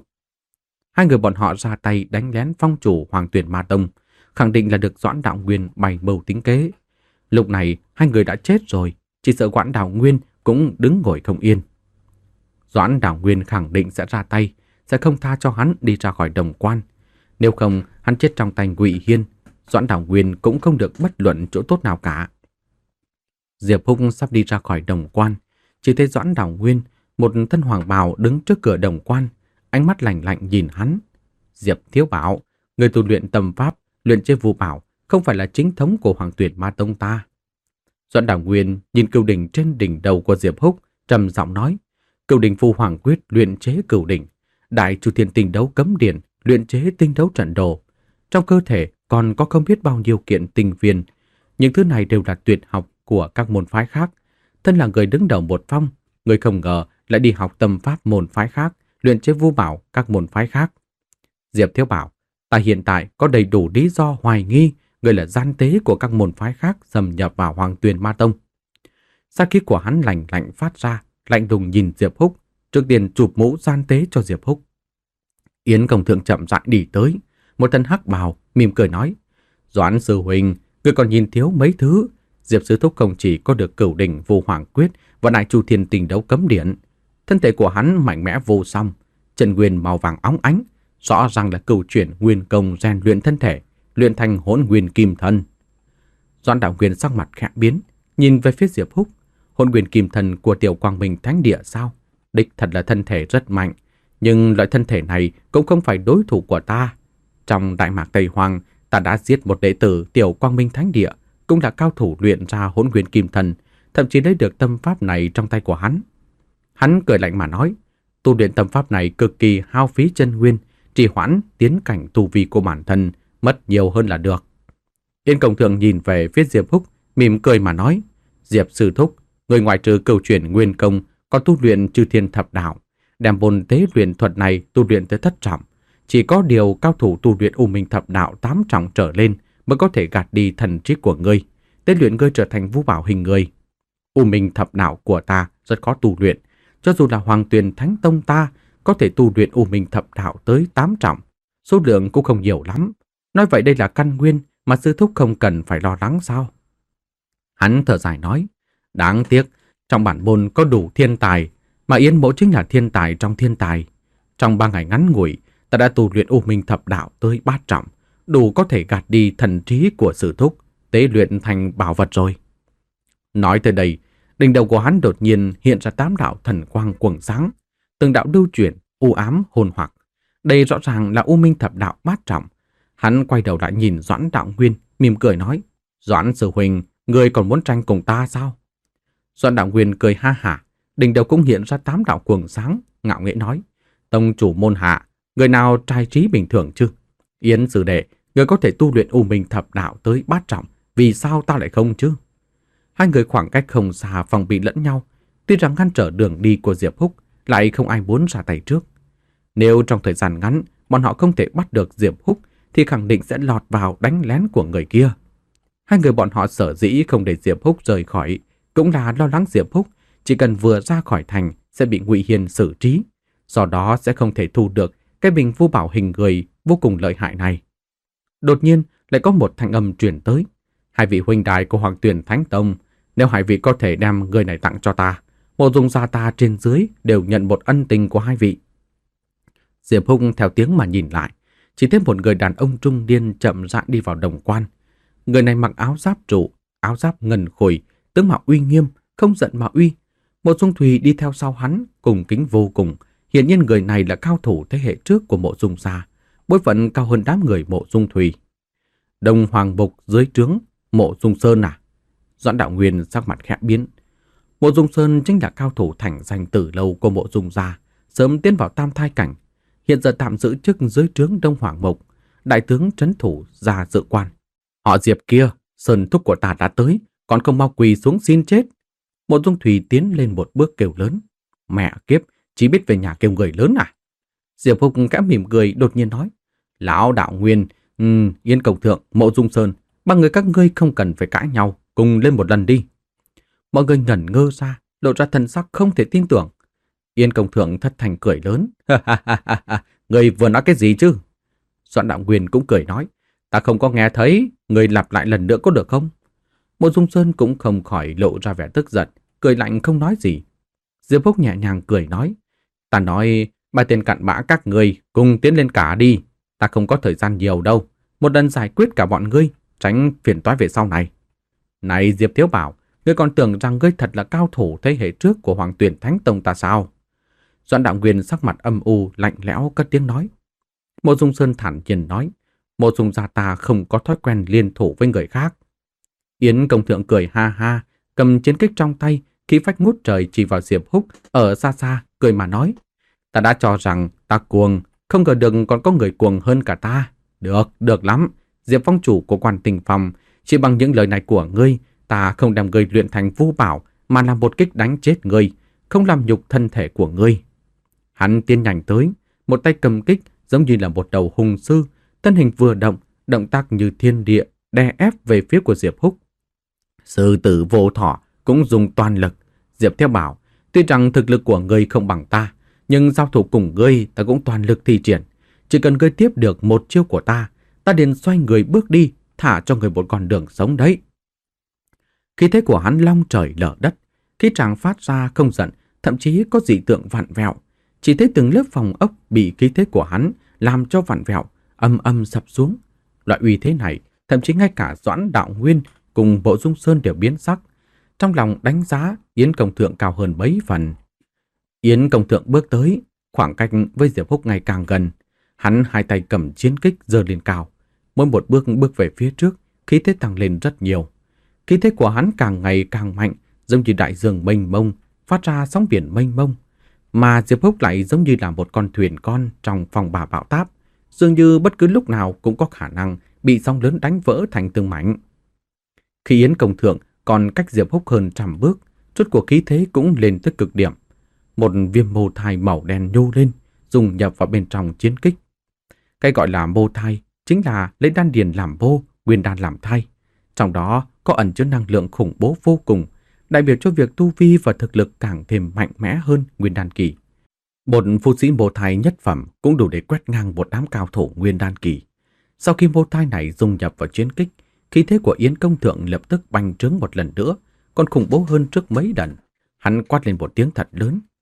Hai người bọn họ ra tay đánh lén phong chủ Hoàng Tuyển Ma Tông, khẳng định là được Doãn Đạo Nguyên bày mưu tính kế. Lúc này hai người đã chết rồi, chỉ sợ Doãn Đạo Nguyên cũng đứng ngồi không yên. Doãn Đạo Nguyên khẳng định sẽ ra tay, sẽ không tha cho hắn đi ra khỏi Đồng Quan. Nếu không, hắn chết trong tay Ngụy Hiên, Doãn Đạo Nguyên cũng không được bất luận chỗ tốt nào cả. Diệp Húc sắp đi ra khỏi Đồng Quan, chỉ thấy Doãn Đạo Nguyên, một thân hoàng bào đứng trước cửa Đồng Quan, ánh mắt lạnh lạnh nhìn hắn. Diệp Thiếu Bảo, người tu luyện tâm pháp, luyện chế phù bảo, không phải là chính thống của Hoàng Tuyển Ma Tông ta. Doãn Đạo Nguyên nhìn cửu đỉnh trên đỉnh đầu của Diệp Húc, trầm giọng nói: Cửu đỉnh phù hoàng quyết luyện chế cửu đỉnh, Đại Chu Thiên tinh đấu cấm điển luyện chế tinh đấu trận đồ. Trong cơ thể còn có không biết bao nhiêu kiện tinh viên. Những thứ này đều là tuyệt học của các môn phái khác. Thân là người đứng đầu một phong, người không ngờ lại đi học tâm pháp môn phái khác, luyện chế vu bảo các môn phái khác. Diệp Thiếu Bảo, ta hiện tại có đầy đủ lý do hoài nghi người là gian tế của các môn phái khác xâm nhập vào Hoàng Tuyển Ma Tông. Sát khí của hắn lạnh lạnh phát ra, lạnh lùng nhìn Diệp Húc, trước tiên chụp mũ gian tế cho Diệp Húc. Yến Công Thượng chậm rãi đi tới, một thân hắc bào mỉm cười nói: Doãn sư huynh, người còn nhìn thiếu mấy thứ. Diệp sư thúc không chỉ có được cửu đỉnh vô hoàng quyết và Đại Chu Thiên tinh đấu cấm điển, thân thể của hắn mạnh mẽ vô song, chân nguyên màu vàng óng ánh, rõ ràng là cửu chuyển nguyên công rèn luyện thân thể, luyện thành hỗn nguyên kim thân. Doãn Đạo Nguyên sắc mặt khẽ biến, nhìn về phía Diệp Húc. Hỗn nguyên kim thân của Tiểu Quang Minh Thánh Địa sao? Đích thật là thân thể rất mạnh, nhưng loại thân thể này cũng không phải đối thủ của ta. Trong Đại Mạc Tây Hoang, ta đã giết một đệ tử Tiểu Quang Minh Thánh Địa, cũng là cao thủ luyện ra hỗn nguyên kim thân, thậm chí lấy được tâm pháp này trong tay của hắn. Hắn cười lạnh mà nói: tu luyện tâm pháp này cực kỳ hao phí chân nguyên, trì hoãn tiến cảnh tu vi của bản thân, mất nhiều hơn là được. Yên Công Thượng nhìn về phía Diệp Húc, mỉm cười mà nói: Diệp sư thúc, người ngoại trừ cửu chuyển nguyên công, còn tu luyện chư thiên thập đạo, đem môn tế luyện thuật này tu luyện tới thất trọng. Chỉ có điều cao thủ tu luyện U Minh thập đạo tám trọng trở lên mới có thể gạt đi thần trí của ngươi, tế luyện ngươi trở thành vũ bảo hình người. U Minh thập đạo của ta rất khó tu luyện, cho dù là Hoàng Tuyển Thánh Tông ta có thể tu luyện U Minh thập đạo tới tám trọng, số lượng cũng không nhiều lắm. Nói vậy đây là căn nguyên mà sư thúc không cần phải lo lắng sao? Hắn thở dài nói: đáng tiếc, trong bản môn có đủ thiên tài, Mà Yến Mỗ chính là thiên tài trong thiên tài. Trong ba ngày ngắn ngủi, ta đã tu luyện U Minh Thập Đạo tới bát trọng, đủ có thể gạt đi thần trí của Sư Thúc, tế luyện thành bảo vật rồi. Nói tới đây, đỉnh đầu của hắn đột nhiên hiện ra tám đạo thần quang quầng sáng, từng đạo lưu chuyển, u ám hồn hoặc. Đây rõ ràng là U Minh Thập Đạo bát trọng. Hắn quay đầu lại nhìn Doãn Đạo Nguyên, mỉm cười nói: Doãn sư huynh, người còn muốn tranh cùng ta sao? Doãn Đạo Nguyên cười ha hả, đỉnh đầu cũng hiện ra tám đạo quầng sáng, ngạo nghễ nói: Tông chủ môn hạ, người nào trai trí bình thường chứ? Yến sư đệ, người có thể tu luyện U Minh Thập Đạo tới bát trọng, vì sao ta lại không chứ? Hai người khoảng cách không xa, phòng bị lẫn nhau. Tuy rằng ngăn trở đường đi của Diệp Húc, lại không ai muốn ra tay trước. Nếu trong thời gian ngắn bọn họ không thể bắt được Diệp Húc, thì khẳng định sẽ lọt vào đánh lén của người kia. Hai người bọn họ sở dĩ không để Diệp Húc rời khỏi, cũng là lo lắng Diệp Húc chỉ cần vừa ra khỏi thành sẽ bị Ngụy Hiền xử trí, do đó sẽ không thể thu được cái bình vu bảo hình người vô cùng lợi hại này. Đột nhiên lại có một thanh âm truyền tới: Hai vị huynh đài của Hoàng Tuyển Thánh Tông, nếu hai vị có thể đem người này tặng cho ta, Mộ Dung gia ta trên dưới đều nhận một ân tình của hai vị. Diệp Húc theo tiếng mà nhìn lại, chỉ thấy một người đàn ông trung niên chậm rãi đi vào đồng quan. Người này mặc áo giáp trụ, áo giáp ngần khủi, tướng mạo uy nghiêm, không giận mà uy. Mộ Dung Thùy đi theo sau hắn, cùng kính vô cùng. Hiển nhiên người này là cao thủ thế hệ trước của Mộ Dung gia, bối phận cao hơn đám người Mộ Dung Thùy. Đông Hoàng Bục dưới trướng Mộ Dung Sơn à? Doãn Đạo Nguyên sắc mặt khẽ biến. Mộ Dung Sơn chính là cao thủ thành danh từ lâu của Mộ Dung gia, sớm tiến vào tam thai cảnh, hiện giờ tạm giữ chức dưới trướng Đông Hoàng Mục, đại tướng trấn thủ gia dự quan. Họ Diệp kia, Sơn thúc của ta đã tới, còn không mau quỳ xuống xin chết. Mộ Dung Thùy tiến lên một bước kêu lớn: Mẹ kiếp, chỉ biết về nhà kêu người lớn à? Diệp Húc khẽ mỉm cười đột nhiên nói: Lão Đạo Nguyên, um, Yên Công Thượng, Mộ Dung Sơn, ba người các ngươi không cần phải cãi nhau, cùng lên một lần đi. Mọi người ngẩn ngơ ra, lộ ra thần sắc không thể tin tưởng. Yên Công Thượng thất thành cười lớn: Người vừa nói cái gì chứ? Doãn Đạo Nguyên cũng cười nói: Ta không có nghe thấy, người lặp lại lần nữa có được không? Mộ Dung Sơn cũng không khỏi lộ ra vẻ tức giận, cười lạnh không nói gì. Diệp Húc nhẹ nhàng cười nói: Ta nói, ba tên cặn bã các ngươi cùng tiến lên cả đi. Ta không có thời gian nhiều đâu, một lần giải quyết cả bọn ngươi, tránh phiền toái về sau này. Này Diệp Thiếu Bảo, ngươi còn tưởng rằng ngươi thật là cao thủ thế hệ trước của Hoàng Tuyển Thánh Tông ta sao? Doãn Đạo Nguyên sắc mặt âm u lạnh lẽo cất tiếng nói. Mộ Dung Sơn thản nhiên nói: Mộ Dung gia ta không có thói quen liên thủ với người khác. Yến Công Thượng cười ha ha, cầm chiến kích trong tay, khí phách ngút trời chỉ vào Diệp Húc ở xa xa, cười mà nói: Ta đã cho rằng ta cuồng, không ngờ được còn có người cuồng hơn cả ta. Được, được lắm, Diệp Phong chủ của Quan Tình Phòng, chỉ bằng những lời này của ngươi, ta không đem ngươi luyện thành vu bảo, mà làm một kích đánh chết ngươi, không làm nhục thân thể của ngươi. Hắn tiến nhanh tới, một tay cầm kích giống như là một đầu hùng sư, thân hình vừa động, động tác như thiên địa, đè ép về phía của Diệp Húc. Sư tử vô thọ cũng dùng toàn lực. Diệp Thiếu Bảo, tuy rằng thực lực của ngươi không bằng ta, nhưng giao thủ cùng ngươi ta cũng toàn lực thi triển. Chỉ cần ngươi tiếp được một chiêu của ta, ta liền xoay người bước đi, thả cho người một con đường sống đấy. Khí thế của hắn long trời lở đất, khí tràng phát ra không giận, thậm chí có dị tượng vặn vẹo. Chỉ thấy từng lớp phòng ốc bị khí thế của hắn làm cho vặn vẹo, âm âm sập xuống. Loại uy thế này, thậm chí ngay cả Doãn Đạo Nguyên cùng Mộ Dung Sơn đều biến sắc. Trong lòng đánh giá Yến Công Thượng cao hơn mấy phần. Yến Công Thượng bước tới, khoảng cách với Diệp Húc ngày càng gần. Hắn hai tay cầm chiến kích giơ lên cao, mỗi một bước bước về phía trước, khí thế tăng lên rất nhiều. Khí thế của hắn càng ngày càng mạnh, giống như đại dương mênh mông, phát ra sóng biển mênh mông. Mà Diệp Húc lại giống như là một con thuyền con trong phòng bà bão táp, dường như bất cứ lúc nào cũng có khả năng bị sóng lớn đánh vỡ thành từng mảnh. Khi Yến Công Thượng còn cách Diệp Húc hơn trăm bước, chốt của khí thế cũng lên tới cực điểm. Một viêm mô thai màu đen nhô lên, dùng nhập vào bên trong chiến kích. Cái gọi là mô thai chính là lấy đan điền làm mô, nguyên đan làm thai. Trong đó có ẩn chứa năng lượng khủng bố vô cùng, đại biểu cho việc tu vi và thực lực càng thêm mạnh mẽ hơn nguyên đan kỳ. Một phu sĩ mô thai nhất phẩm cũng đủ để quét ngang một đám cao thủ nguyên đan kỳ. Sau khi mô thai này dung nhập vào chiến kích, khí thế của Yến Công Thượng lập tức bành trướng một lần nữa, còn khủng bố hơn trước mấy lần. Hắn quát lên một tiếng thật lớn,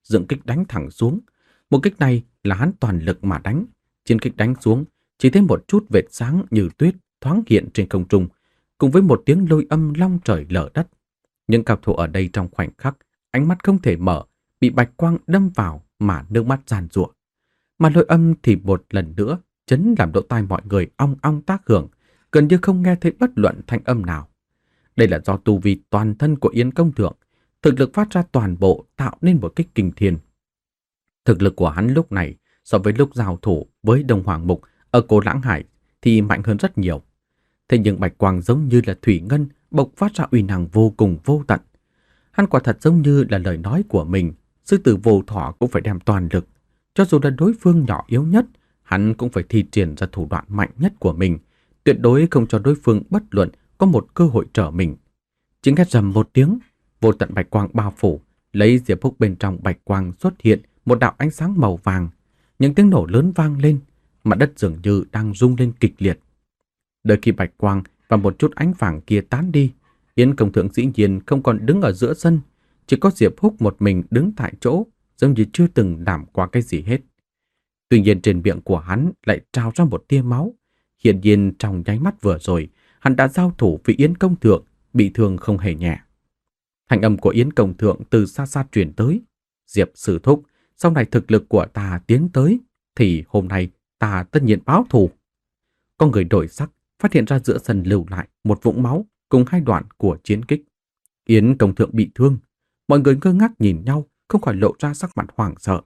dựng kích đánh thẳng xuống. Một kích này là hắn toàn lực mà đánh. Chiến kích đánh xuống, chỉ thấy một chút vệt sáng như tuyết thoáng hiện trên không trung, cùng với một tiếng lôi âm long trời lở đất. Những cao thủ ở đây trong khoảnh khắc, ánh mắt không thể mở, bị bạch quang đâm vào mà nước mắt giàn giụa. Mà lôi âm thì một lần nữa chấn làm lỗ tai mọi người ong ong tác hưởng, gần như không nghe thấy bất luận thanh âm nào. Đây là do tu vi toàn thân của Yến Công Thượng, thực lực phát ra toàn bộ tạo nên một kích kinh thiên. Thực lực của hắn lúc này so với lúc giao thủ với Đông Hoàng Mục ở Cổ Lãng Hải thì mạnh hơn rất nhiều. Thế nhưng bạch quang giống như là thủy ngân bộc phát ra uy năng vô cùng vô tận. Hắn quả thật giống như là lời nói của mình, sư tử vô thọ cũng phải đem toàn lực. Cho dù là đối phương nhỏ yếu nhất, hắn cũng phải thi triển ra thủ đoạn mạnh nhất của mình, tuyệt đối không cho đối phương bất luận có một cơ hội trở mình. Chỉ nghe rầm một tiếng, vô tận bạch quang bao phủ, lấy Diệp Húc bên trong bạch quang xuất hiện một đạo ánh sáng màu vàng. Những tiếng nổ lớn vang lên, mặt đất dường như đang rung lên kịch liệt. Đợi khi bạch quang và một chút ánh vàng kia tán đi, Yến Công Thượng dĩ nhiên không còn đứng ở giữa sân, chỉ có Diệp Húc một mình đứng tại chỗ, giống như chưa từng làm qua cái gì hết. Tuy nhiên trên miệng của hắn lại trào ra một tia máu. Hiển nhiên trong nháy mắt vừa rồi, hắn đã giao thủ với Yến Công Thượng, bị thương không hề nhẹ. Thanh âm của Yến Công Thượng từ xa xa truyền tới. Diệp sư thúc, sau này thực lực của ta tiến tới, thì hôm nay ta tất nhiên báo thù. Có người đổi sắc, phát hiện ra giữa sân lưu lại một vũng máu cùng hai đoạn của chiến kích. Yến Công Thượng bị thương, mọi người ngơ ngác nhìn nhau, không khỏi lộ ra sắc mặt hoảng sợ.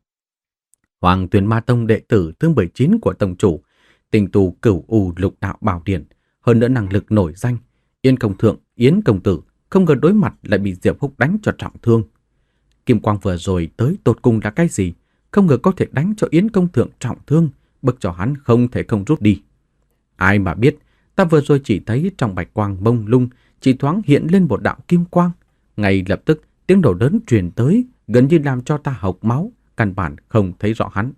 Hoàng Tuyền Ma Tông đệ tử thứ mười chín của tông chủ, tinh tu cửu u lục đạo bảo điển, hơn nữa năng lực nổi danh, Yến Công Thượng, Yến Công Tử không ngờ đối mặt lại bị Diệp Húc đánh cho trọng thương. Kim quang vừa rồi tới tột cùng là cái gì? Không ngờ có thể đánh cho Yến Công Thượng trọng thương, bức cho hắn không thể không rút đi. Ai mà biết, ta vừa rồi chỉ thấy trong bạch quang mông lung chỉ thoáng hiện lên một đạo kim quang, ngay lập tức tiếng nổ lớn truyền tới, gần như làm cho ta hộc máu, căn bản không thấy rõ hắn.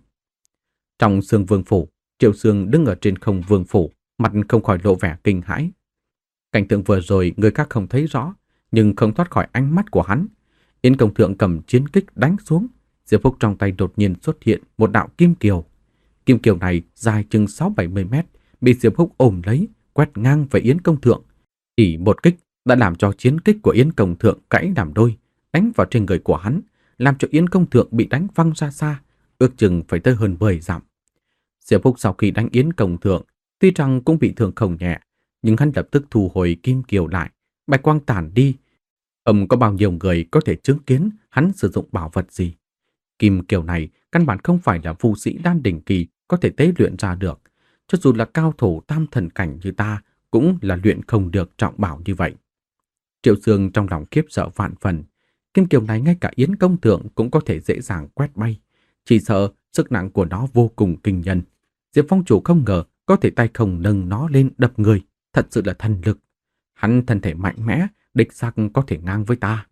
Trong Sương Vương phủ, Triệu Sương đứng ở trên không vương phủ, mặt không khỏi lộ vẻ kinh hãi. Cảnh tượng vừa rồi người khác không thấy rõ, nhưng không thoát khỏi ánh mắt của hắn. Yến Công Thượng cầm chiến kích đánh xuống, Diệp Húc trong tay đột nhiên xuất hiện một đạo kim kiều. Kim kiều này dài chừng sáu bảy mươi mét, bị Diệp Húc ôm lấy, quét ngang về Yến Công Thượng. Chỉ một kích đã làm cho chiến kích của Yến Công Thượng gãy làm đôi, đánh vào trên người của hắn, làm cho Yến Công Thượng bị đánh văng ra xa, ước chừng phải tới hơn mười dặm. Diệp Húc sau khi đánh Yến Công Thượng, tuy rằng cũng bị thương không nhẹ, nhưng hắn lập tức thu hồi kim kiều lại, bạch quang tản đi. Không có bao nhiêu người có thể chứng kiến hắn sử dụng bảo vật gì. Kim kiều này căn bản không phải là phù sĩ đan đỉnh kỳ có thể tế luyện ra được, cho dù là cao thủ tam thần cảnh như ta cũng là luyện không được trọng bảo như vậy. Triệu Sương trong lòng khiếp sợ vạn phần, kim kiều này ngay cả Yến Công Thượng cũng có thể dễ dàng quét bay, chỉ sợ sức nặng của nó vô cùng kinh nhân. Diệp Phong chủ không ngờ có thể tay không nâng nó lên đập người, thật sự là thần lực. Hắn thân thể mạnh mẽ, đích xác có thể ngang với ta.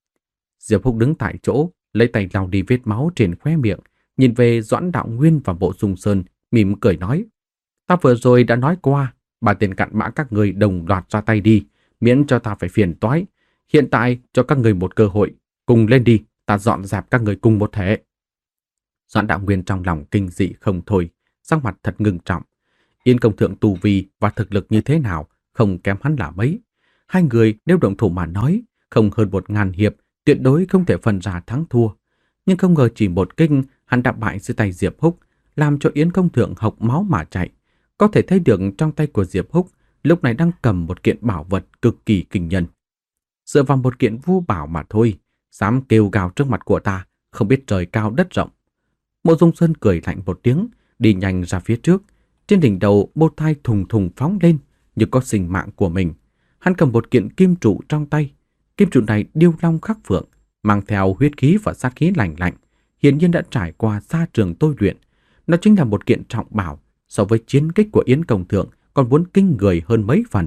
Diệp Húc đứng tại chỗ, lấy tay lau đi vết máu trên khóe miệng, nhìn về Doãn Đạo Nguyên và Bộ Dung Sơn, mỉm cười nói: Ta vừa rồi đã nói qua, ba tên cặn bã các người đồng loạt ra tay đi, miễn cho ta phải phiền toái. Hiện tại cho các người một cơ hội, cùng lên đi, ta dọn dẹp các người cùng một thể. Doãn Đạo Nguyên trong lòng kinh dị không thôi, sắc mặt thật ngưng trọng. Yến Công Thượng tu vi và thực lực như thế nào không kém hắn là mấy. Hai người nếu động thủ mà nói, không hơn một ngàn hiệp, tuyệt đối không thể phân ra thắng thua. Nhưng không ngờ chỉ một kinh, hắn đã bại dưới tay Diệp Húc, làm cho Yến Công Thượng hộc máu mà chạy. Có thể thấy được trong tay của Diệp Húc lúc này đang cầm một kiện bảo vật cực kỳ kinh nhân. Dựa vào một kiện vu bảo mà thôi, dám kêu gào trước mặt của ta, không biết trời cao đất rộng. Mộ Dung Sơn cười lạnh một tiếng, đi nhanh ra phía trước. Trên đỉnh đầu bột thai thùng thùng phóng lên, như có sinh mạng của mình. Hắn cầm một kiện kim trụ trong tay. Kim trụ này điêu long khắc phượng, mang theo huyết khí và sát khí lạnh lạnh, hiển nhiên đã trải qua xa trường tôi luyện. Nó chính là một kiện trọng bảo, so với chiến kích của Yến Công Thượng còn muốn kinh người hơn mấy phần.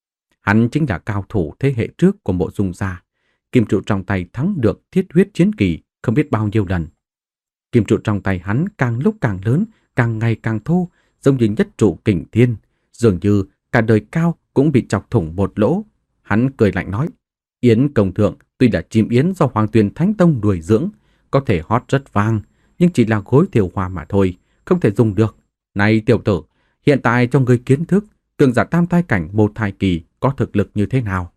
Hắn chính là cao thủ thế hệ trước của Mộ Dung gia. Kim trụ trong tay thắng được thiết huyết chiến kỳ không biết bao nhiêu lần. Kim trụ trong tay hắn càng lúc càng lớn, càng ngày càng thô, giống như nhất trụ kình thiên, dường như cả đời cao cũng bị chọc thủng một lỗ. Hắn cười lạnh nói: Yến Công Thượng tuy là chim yến do Hoàng Tuyền Thánh Tông nuôi dưỡng, có thể hót rất vang, nhưng chỉ là gối thiều hoa mà thôi, không thể dùng được. Này tiểu tử, hiện tại trong ngươi kiến thức, cường giả tam thai cảnh một thai kỳ có thực lực như thế nào?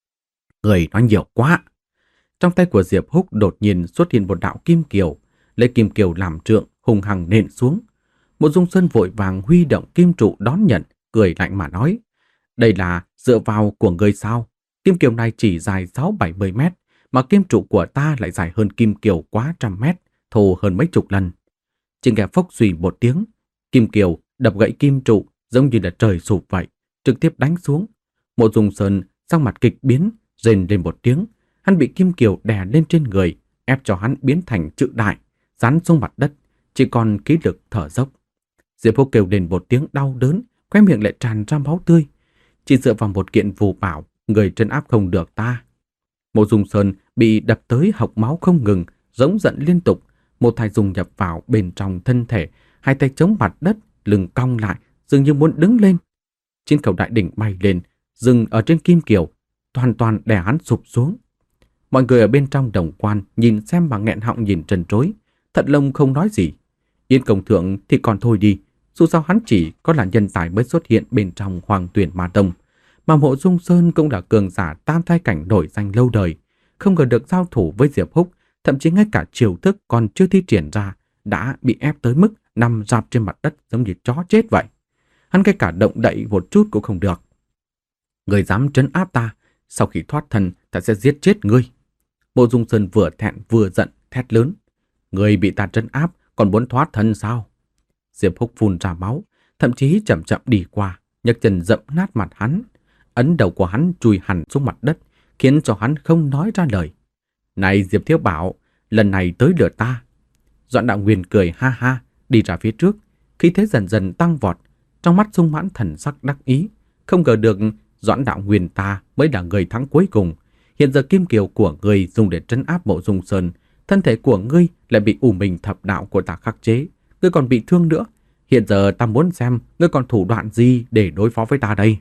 Người nói nhiều quá. Trong tay của Diệp Húc đột nhiên xuất hiện một đạo kim kiều, lấy kim kiều làm trượng, hùng hằng nện xuống. Mộ Dung Sơn vội vàng huy động kim trụ đón nhận, cười lạnh mà nói: đây là dựa vào của ngươi sao? Kim kiều này chỉ dài sáu bảy mươi mét, mà kim trụ của ta lại dài hơn kim kiều quá trăm mét, thô hơn mấy chục lần. Chỉ nghe phốc suy một tiếng, kim kiều đập gãy kim trụ giống như là trời sụp vậy, trực tiếp đánh xuống. Mộ Dung Sơn sắc mặt kịch biến, rên lên một tiếng, hắn bị kim kiều đè lên trên người, ép cho hắn biến thành chữ đại, dán xuống mặt đất, chỉ còn khí lực thở dốc. Diệp Húc kêu lên một tiếng đau đớn, khóe miệng lại tràn ra máu tươi. Chỉ dựa vào một kiện phù bảo, người trấn áp không được ta. Mộ Dung Sơn bị đập tới hộc máu không ngừng, giống giận liên tục. Một thai dung nhập vào bên trong thân thể, hai tay chống mặt đất, lưng cong lại, dường như muốn đứng lên. Trên cầu đại đỉnh bay lên, dừng ở trên kim kiều, hoàn toàn đè hắn sụp xuống. Mọi người ở bên trong đồng quan nhìn xem mà nghẹn họng nhìn trần trối, thật lông không nói gì. Yên Công Thượng thì còn thôi đi, dù sao hắn chỉ có là nhân tài mới xuất hiện bên trong Hoàng Tuyển Ma Tông, mà Mộ Dung Sơn cũng là cường giả tam thai cảnh nổi danh lâu đời, không ngờ được giao thủ với Diệp Húc, thậm chí ngay cả chiêu thức còn chưa thi triển ra đã bị ép tới mức nằm rạp trên mặt đất giống như chó chết vậy. Hắn ngay cả động đậy một chút cũng không được. Người dám trấn áp ta, sau khi thoát thân ta sẽ giết chết ngươi. Mộ Dung Sơn vừa thẹn vừa giận thét lớn: người bị ta trấn áp còn muốn thoát thân sao? Diệp Húc phun ra máu, thậm chí chậm chậm đi qua, nhấc chân dẫm nát mặt hắn, ấn đầu của hắn chui hẳn xuống mặt đất, khiến cho hắn không nói ra lời. Này Diệp Thiếu Bảo, lần này tới lượt ta. Doãn Đạo Nguyên cười ha ha, đi ra phía trước, khí thế dần dần tăng vọt, trong mắt sung mãn thần sắc đắc ý. Không ngờ được Doãn Đạo Nguyên ta mới là người thắng cuối cùng. Hiện giờ kim kiều của ngươi dùng để trấn áp Mộ Dung Sơn, thân thể của ngươi lại bị U Minh Thập Đạo của ta khắc chế, ngươi còn bị thương nữa. Hiện giờ ta muốn xem ngươi còn thủ đoạn gì để đối phó với ta đây.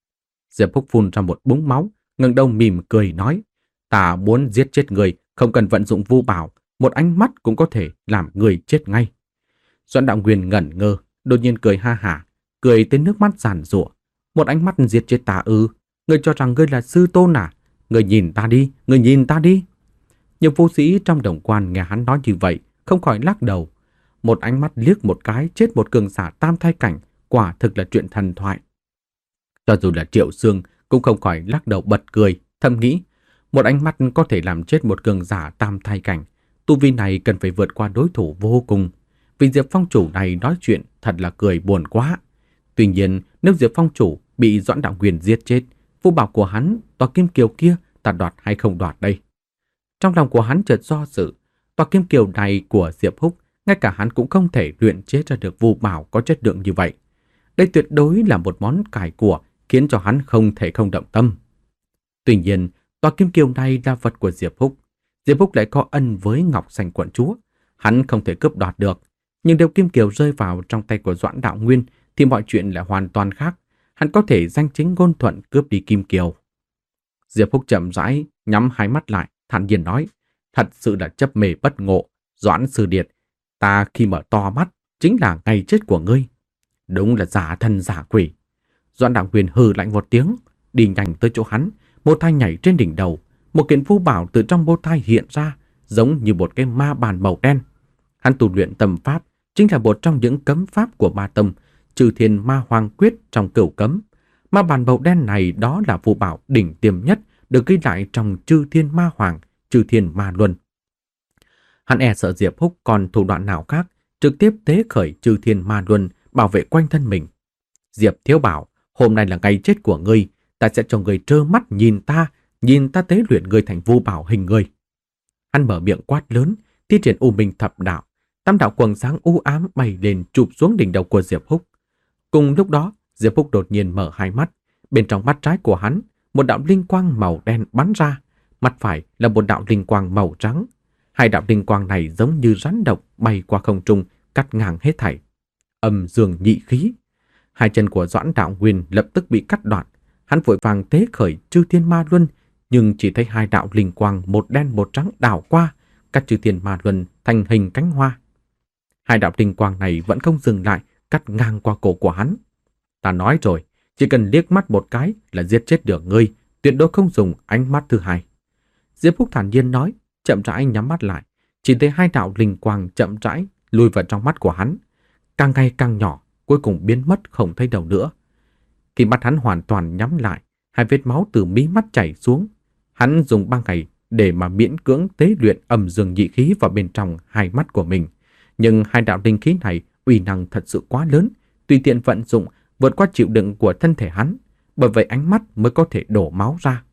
Diệp Húc phun ra một búng máu, ngẩng đầu mỉm cười nói: ta muốn giết chết ngươi, không cần vận dụng vu bảo, một ánh mắt cũng có thể làm ngươi chết ngay. Doãn Đạo Nguyên ngẩn ngơ, đột nhiên cười ha hả, cười tới nước mắt giàn giụa. Một ánh mắt giết chết ta ư? Ngươi cho rằng ngươi là sư tôn à? Ngươi nhìn ta đi, ngươi nhìn ta đi. Nhiều vô sĩ trong đồng quan nghe hắn nói như vậy, không khỏi lắc đầu. Một ánh mắt liếc một cái chết một cường giả tam thai cảnh, quả thực là chuyện thần thoại. Cho dù là Triệu Xương cũng không khỏi lắc đầu bật cười, thầm nghĩ, một ánh mắt có thể làm chết một cường giả tam thai cảnh, tu vi này cần phải vượt qua đối thủ vô cùng. Vì Diệp Phong chủ này nói chuyện thật là cười buồn quá. Tuy nhiên, nếu Diệp Phong chủ bị Doãn Đạo Nguyên giết chết, phù bảo của hắn, tòa kim kiều kia, ta đoạt hay không đoạt đây? Trong lòng của hắn chợt do dự, tòa kim kiều này của Diệp Húc, ngay cả hắn cũng không thể luyện chế ra được phù bảo có chất lượng như vậy. Đây tuyệt đối là một món cải của, khiến cho hắn không thể không động tâm. Tuy nhiên, tòa kim kiều này là vật của Diệp Húc. Diệp Húc lại có ân với Ngọc Xanh quận chúa, hắn không thể cướp đoạt được. Nhưng nếu kim kiều rơi vào trong tay của Doãn Đạo Nguyên thì mọi chuyện lại hoàn toàn khác. Hắn có thể danh chính ngôn thuận cướp đi kim kiều. Diệp Húc chậm rãi nhắm hai mắt lại, thản nhiên nói: thật sự là chấp mê bất ngộ, Doãn Sư Điệt, ta khi mở to mắt chính là ngày chết của ngươi. Đúng là giả thần giả quỷ. Doãn Đạo Nguyên hừ lạnh một tiếng, đi nhanh tới chỗ hắn, một thai nhảy trên đỉnh đầu, một kiện phù bảo từ trong bô thai hiện ra, giống như một cái ma bàn màu đen. Hắn tu luyện tâm pháp, chính là một trong những cấm pháp của Ma Tông, Trừ Thiên Ma Hoàng Quyết trong cửu cấm. Ma bàn màu đen này đó là phù bảo đỉnh tiêm nhất được ghi lại trong Trừ Thiên Ma Hoàng, Trừ Thiên Ma Luân. Hắn e sợ Diệp Húc còn thủ đoạn nào khác, trực tiếp tế khởi Trừ Thiên Ma Luân bảo vệ quanh thân mình. Diệp Thiếu Bảo, hôm nay là ngày chết của ngươi, ta sẽ cho ngươi trơ mắt nhìn ta, nhìn ta tế luyện ngươi thành vu bảo hình ngươi. Hắn mở miệng quát lớn, thi triển U Minh Thập Đạo, tam đạo quầng sáng u ám bay lên chụp xuống đỉnh đầu của Diệp Húc. Cùng lúc đó, Diệp Húc đột nhiên mở hai mắt, bên trong mắt trái của hắn, một đạo linh quang màu đen bắn ra, mắt phải là một đạo linh quang màu trắng. Hai đạo linh quang này giống như rắn độc bay qua không trung, cắt ngang hết thảy. Âm dương nhị khí. Hai chân của Doãn Đạo Nguyên lập tức bị cắt đoạn, hắn vội vàng tế khởi Chư Thiên Ma Luân, nhưng chỉ thấy hai đạo linh quang một đen một trắng đảo qua, cắt chư thiên ma luân thành hình cánh hoa. Hai đạo linh quang này vẫn không dừng lại, cắt ngang qua cổ của hắn. Ta nói rồi, chỉ cần liếc mắt một cái là giết chết được ngươi, tuyệt đối không dùng ánh mắt thứ hai. Diệp Phúc thản nhiên nói, chậm rãi nhắm mắt lại, chỉ thấy hai đạo linh quang chậm rãi lùi vào trong mắt của hắn, càng ngày càng nhỏ, cuối cùng biến mất không thấy đâu nữa. Khi mắt hắn hoàn toàn nhắm lại, hai vết máu từ mí mắt chảy xuống. Hắn dùng ba ngày để mà miễn cưỡng tế luyện âm dương nhị khí vào bên trong hai mắt của mình. Nhưng hai đạo linh khí này uy năng thật sự quá lớn, tùy tiện vận dụng vượt qua chịu đựng của thân thể hắn, bởi vậy ánh mắt mới có thể đổ máu ra.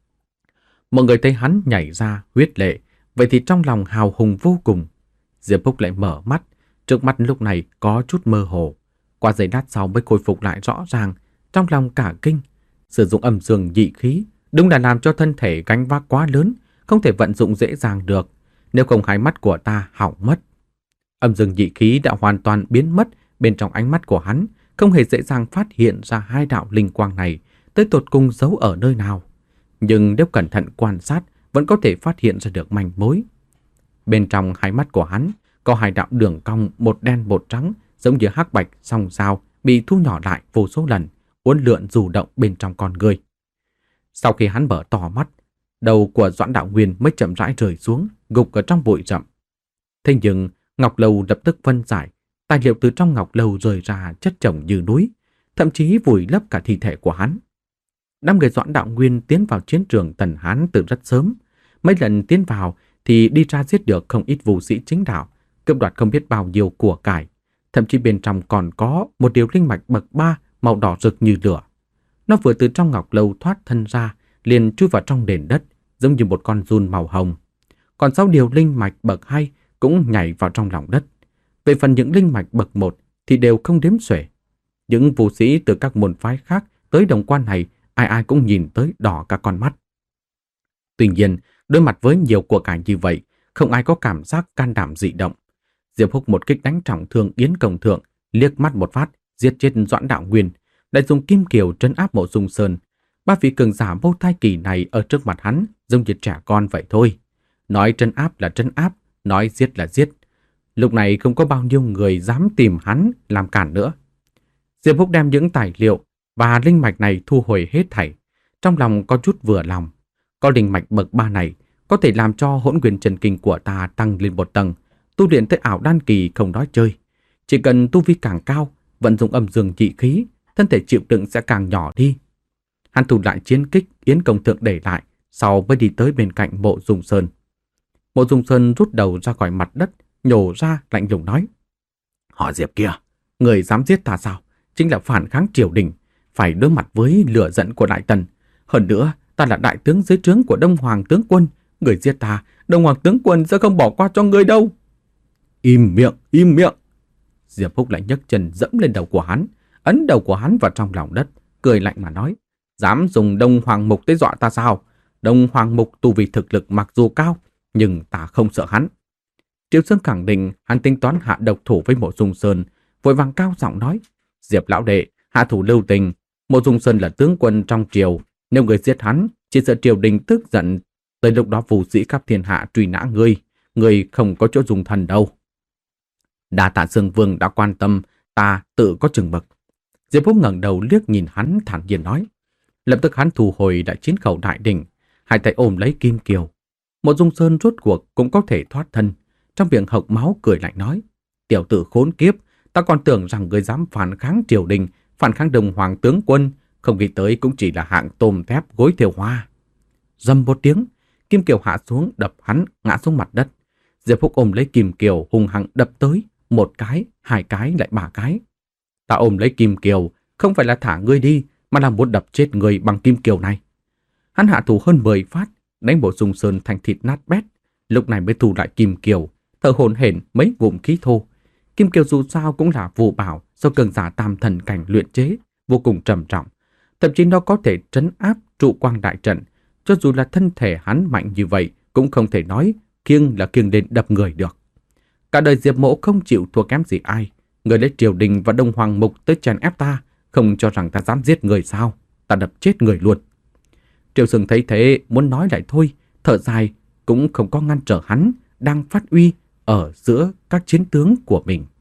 Mọi người thấy hắn nhảy ra huyết lệ, vậy thì trong lòng hào hùng vô cùng. Diệp Phúc lại mở mắt, trước mắt lúc này có chút mơ hồ. Qua giây lát sau mới khôi phục lại rõ ràng, trong lòng cả kinh. Sử dụng âm dương nhị khí đúng là làm cho thân thể gánh vác quá lớn, không thể vận dụng dễ dàng được, nếu không hai mắt của ta hỏng mất. Âm dương nhị khí đã hoàn toàn biến mất bên trong ánh mắt của hắn, không hề dễ dàng phát hiện ra hai đạo linh quang này tới tột cùng giấu ở nơi nào. Nhưng nếu cẩn thận quan sát, vẫn có thể phát hiện ra được manh mối. Bên trong hai mắt của hắn có hai đạo đường cong, một đen một trắng, giống như hắc bạch song sao bị thu nhỏ lại vô số lần, uốn lượn du động bên trong con người. Sau khi hắn mở to mắt, đầu của Doãn Đạo Nguyên mới chậm rãi rơi xuống, gục ở trong bụi rậm. Thế nhưng Ngọc Lâu lập tức phân giải, tài liệu từ trong Ngọc Lâu rơi ra chất chồng như núi, thậm chí vùi lấp cả thi thể của hắn. Năm người Doãn Đạo Nguyên tiến vào chiến trường Tần Hán từ rất sớm, mấy lần tiến vào thì đi ra giết được không ít vũ sĩ chính đạo, cướp đoạt không biết bao nhiêu của cải, thậm chí bên trong còn có một điều linh mạch bậc ba màu đỏ rực như lửa. Nó vừa từ trong Ngọc Lâu thoát thân ra, liền chui vào trong nền đất, giống như một con giun màu hồng. Còn sáu điều linh mạch bậc hai cũng nhảy vào trong lòng đất. Về phần những linh mạch bậc một thì đều không đếm xuể. Những vũ sĩ từ các môn phái khác tới đồng quan này, ai ai cũng nhìn tới đỏ cả con mắt. Tuy nhiên, đối mặt với nhiều của cải như vậy, không ai có cảm giác can đảm dị động. Diệp Húc một kích đánh trọng thương Yến Công Thượng, liếc mắt một phát, giết chết Doãn Đạo Nguyên, lại dùng kim kiều trấn áp Mộ Dung Sơn. Ba vị cường giả vô thai kỳ này ở trước mặt hắn giống như trẻ con vậy thôi. Nói trấn áp là trấn áp, nói giết là giết. Lúc này không có bao nhiêu người dám tìm hắn làm cản nữa. Diệp Húc đem những tài liệu và linh mạch này thu hồi hết thảy, trong lòng có chút vừa lòng. Có linh mạch bậc ba này có thể làm cho hỗn nguyên chân kinh của ta tăng lên một tầng, tu luyện tới ảo đan kỳ không nói chơi. Chỉ cần tu vi càng cao, vận dụng âm dương nhị khí, thân thể chịu đựng sẽ càng nhỏ đi. Hắn thu lại chiến kích Yến Công Thượng để lại, sau mới đi tới bên cạnh Mộ Dung Sơn. Mộ Dung Sơn rút đầu ra khỏi mặt đất, nhổ ra lạnh lùng nói: "Họ Diệp kia, người dám giết ta sao? Chính là phản kháng triều đình, phải đối mặt với lửa giận của Đại Tần. Hơn nữa, ta là đại tướng dưới trướng của Đông Hoàng tướng quân, người giết ta, Đông Hoàng tướng quân sẽ không bỏ qua cho người đâu." "Im miệng, im miệng!" Diệp Húc lại nhấc chân dẫm lên đầu của hắn, ấn đầu của hắn vào trong lòng đất, cười lạnh mà nói: "Dám dùng Đông Hoàng Mục tới dọa ta sao? Đông Hoàng Mục tu vi thực lực mặc dù cao, nhưng ta không sợ hắn." Triệu Sơn khẳng định hắn tính toán hạ độc thủ với Mộ Dung Sơn, vội vàng cao giọng nói: "Diệp lão đệ, hạ thủ lưu tình, Mộ Dung Sơn là tướng quân trong triều, nếu người giết hắn, chỉ sợ triều đình tức giận, tới lúc đó vũ sĩ khắp thiên hạ truy nã ngươi, ngươi không có chỗ dùng thần đâu." Đa tạ Dương Vương đã quan tâm, ta tự có chừng mực. Diệp Húc ngẩng đầu liếc nhìn hắn thản nhiên nói. Lập tức hắn thu hồi đại chiến khẩu đại đỉnh, hai tay ôm lấy kim kiều. Mộ Dung Sơn rốt cuộc cũng có thể thoát thân, trong miệng hộc máu cười lạnh nói: "Tiểu tử khốn kiếp, ta còn tưởng rằng ngươi dám phản kháng triều đình, phản kháng Đông Hoàng tướng quân, không nghĩ tới cũng chỉ là hạng tôm thép gối thiều hoa." Rầm một tiếng, kim kiều hạ xuống đập hắn ngã xuống mặt đất. Diệp Húc ôm lấy kim kiều hung hăng đập tới, một cái, hai cái lại ba cái. "Ta ôm lấy kim kiều không phải là thả ngươi đi, mà là muốn đập chết người bằng kim kiều này." Hắn hạ thủ hơn mười phát, đánh Mộ Dung Sơn thành thịt nát bét, lúc này mới thu lại kim kiều, thở hổn hển mấy ngụm khí thô. Kim kiều dù sao cũng là vũ bảo do cường giả tam thần cảnh luyện chế, vô cùng trầm trọng, thậm chí nó có thể trấn áp trụ quang đại trận. Cho dù là thân thể hắn mạnh như vậy, cũng không thể nói kiêng là kiêng lên đập người được. Cả đời Diệp Mỗ không chịu thua kém gì ai, người lấy triều đình và Đông Hoàng Mục tới chèn ép ta, không cho rằng ta dám giết người sao? Ta đập chết người luôn. Triệu Sừng thấy thế muốn nói lại thôi, thở dài cũng không có ngăn trở hắn, đang phát uy ở giữa các chiến tướng của mình.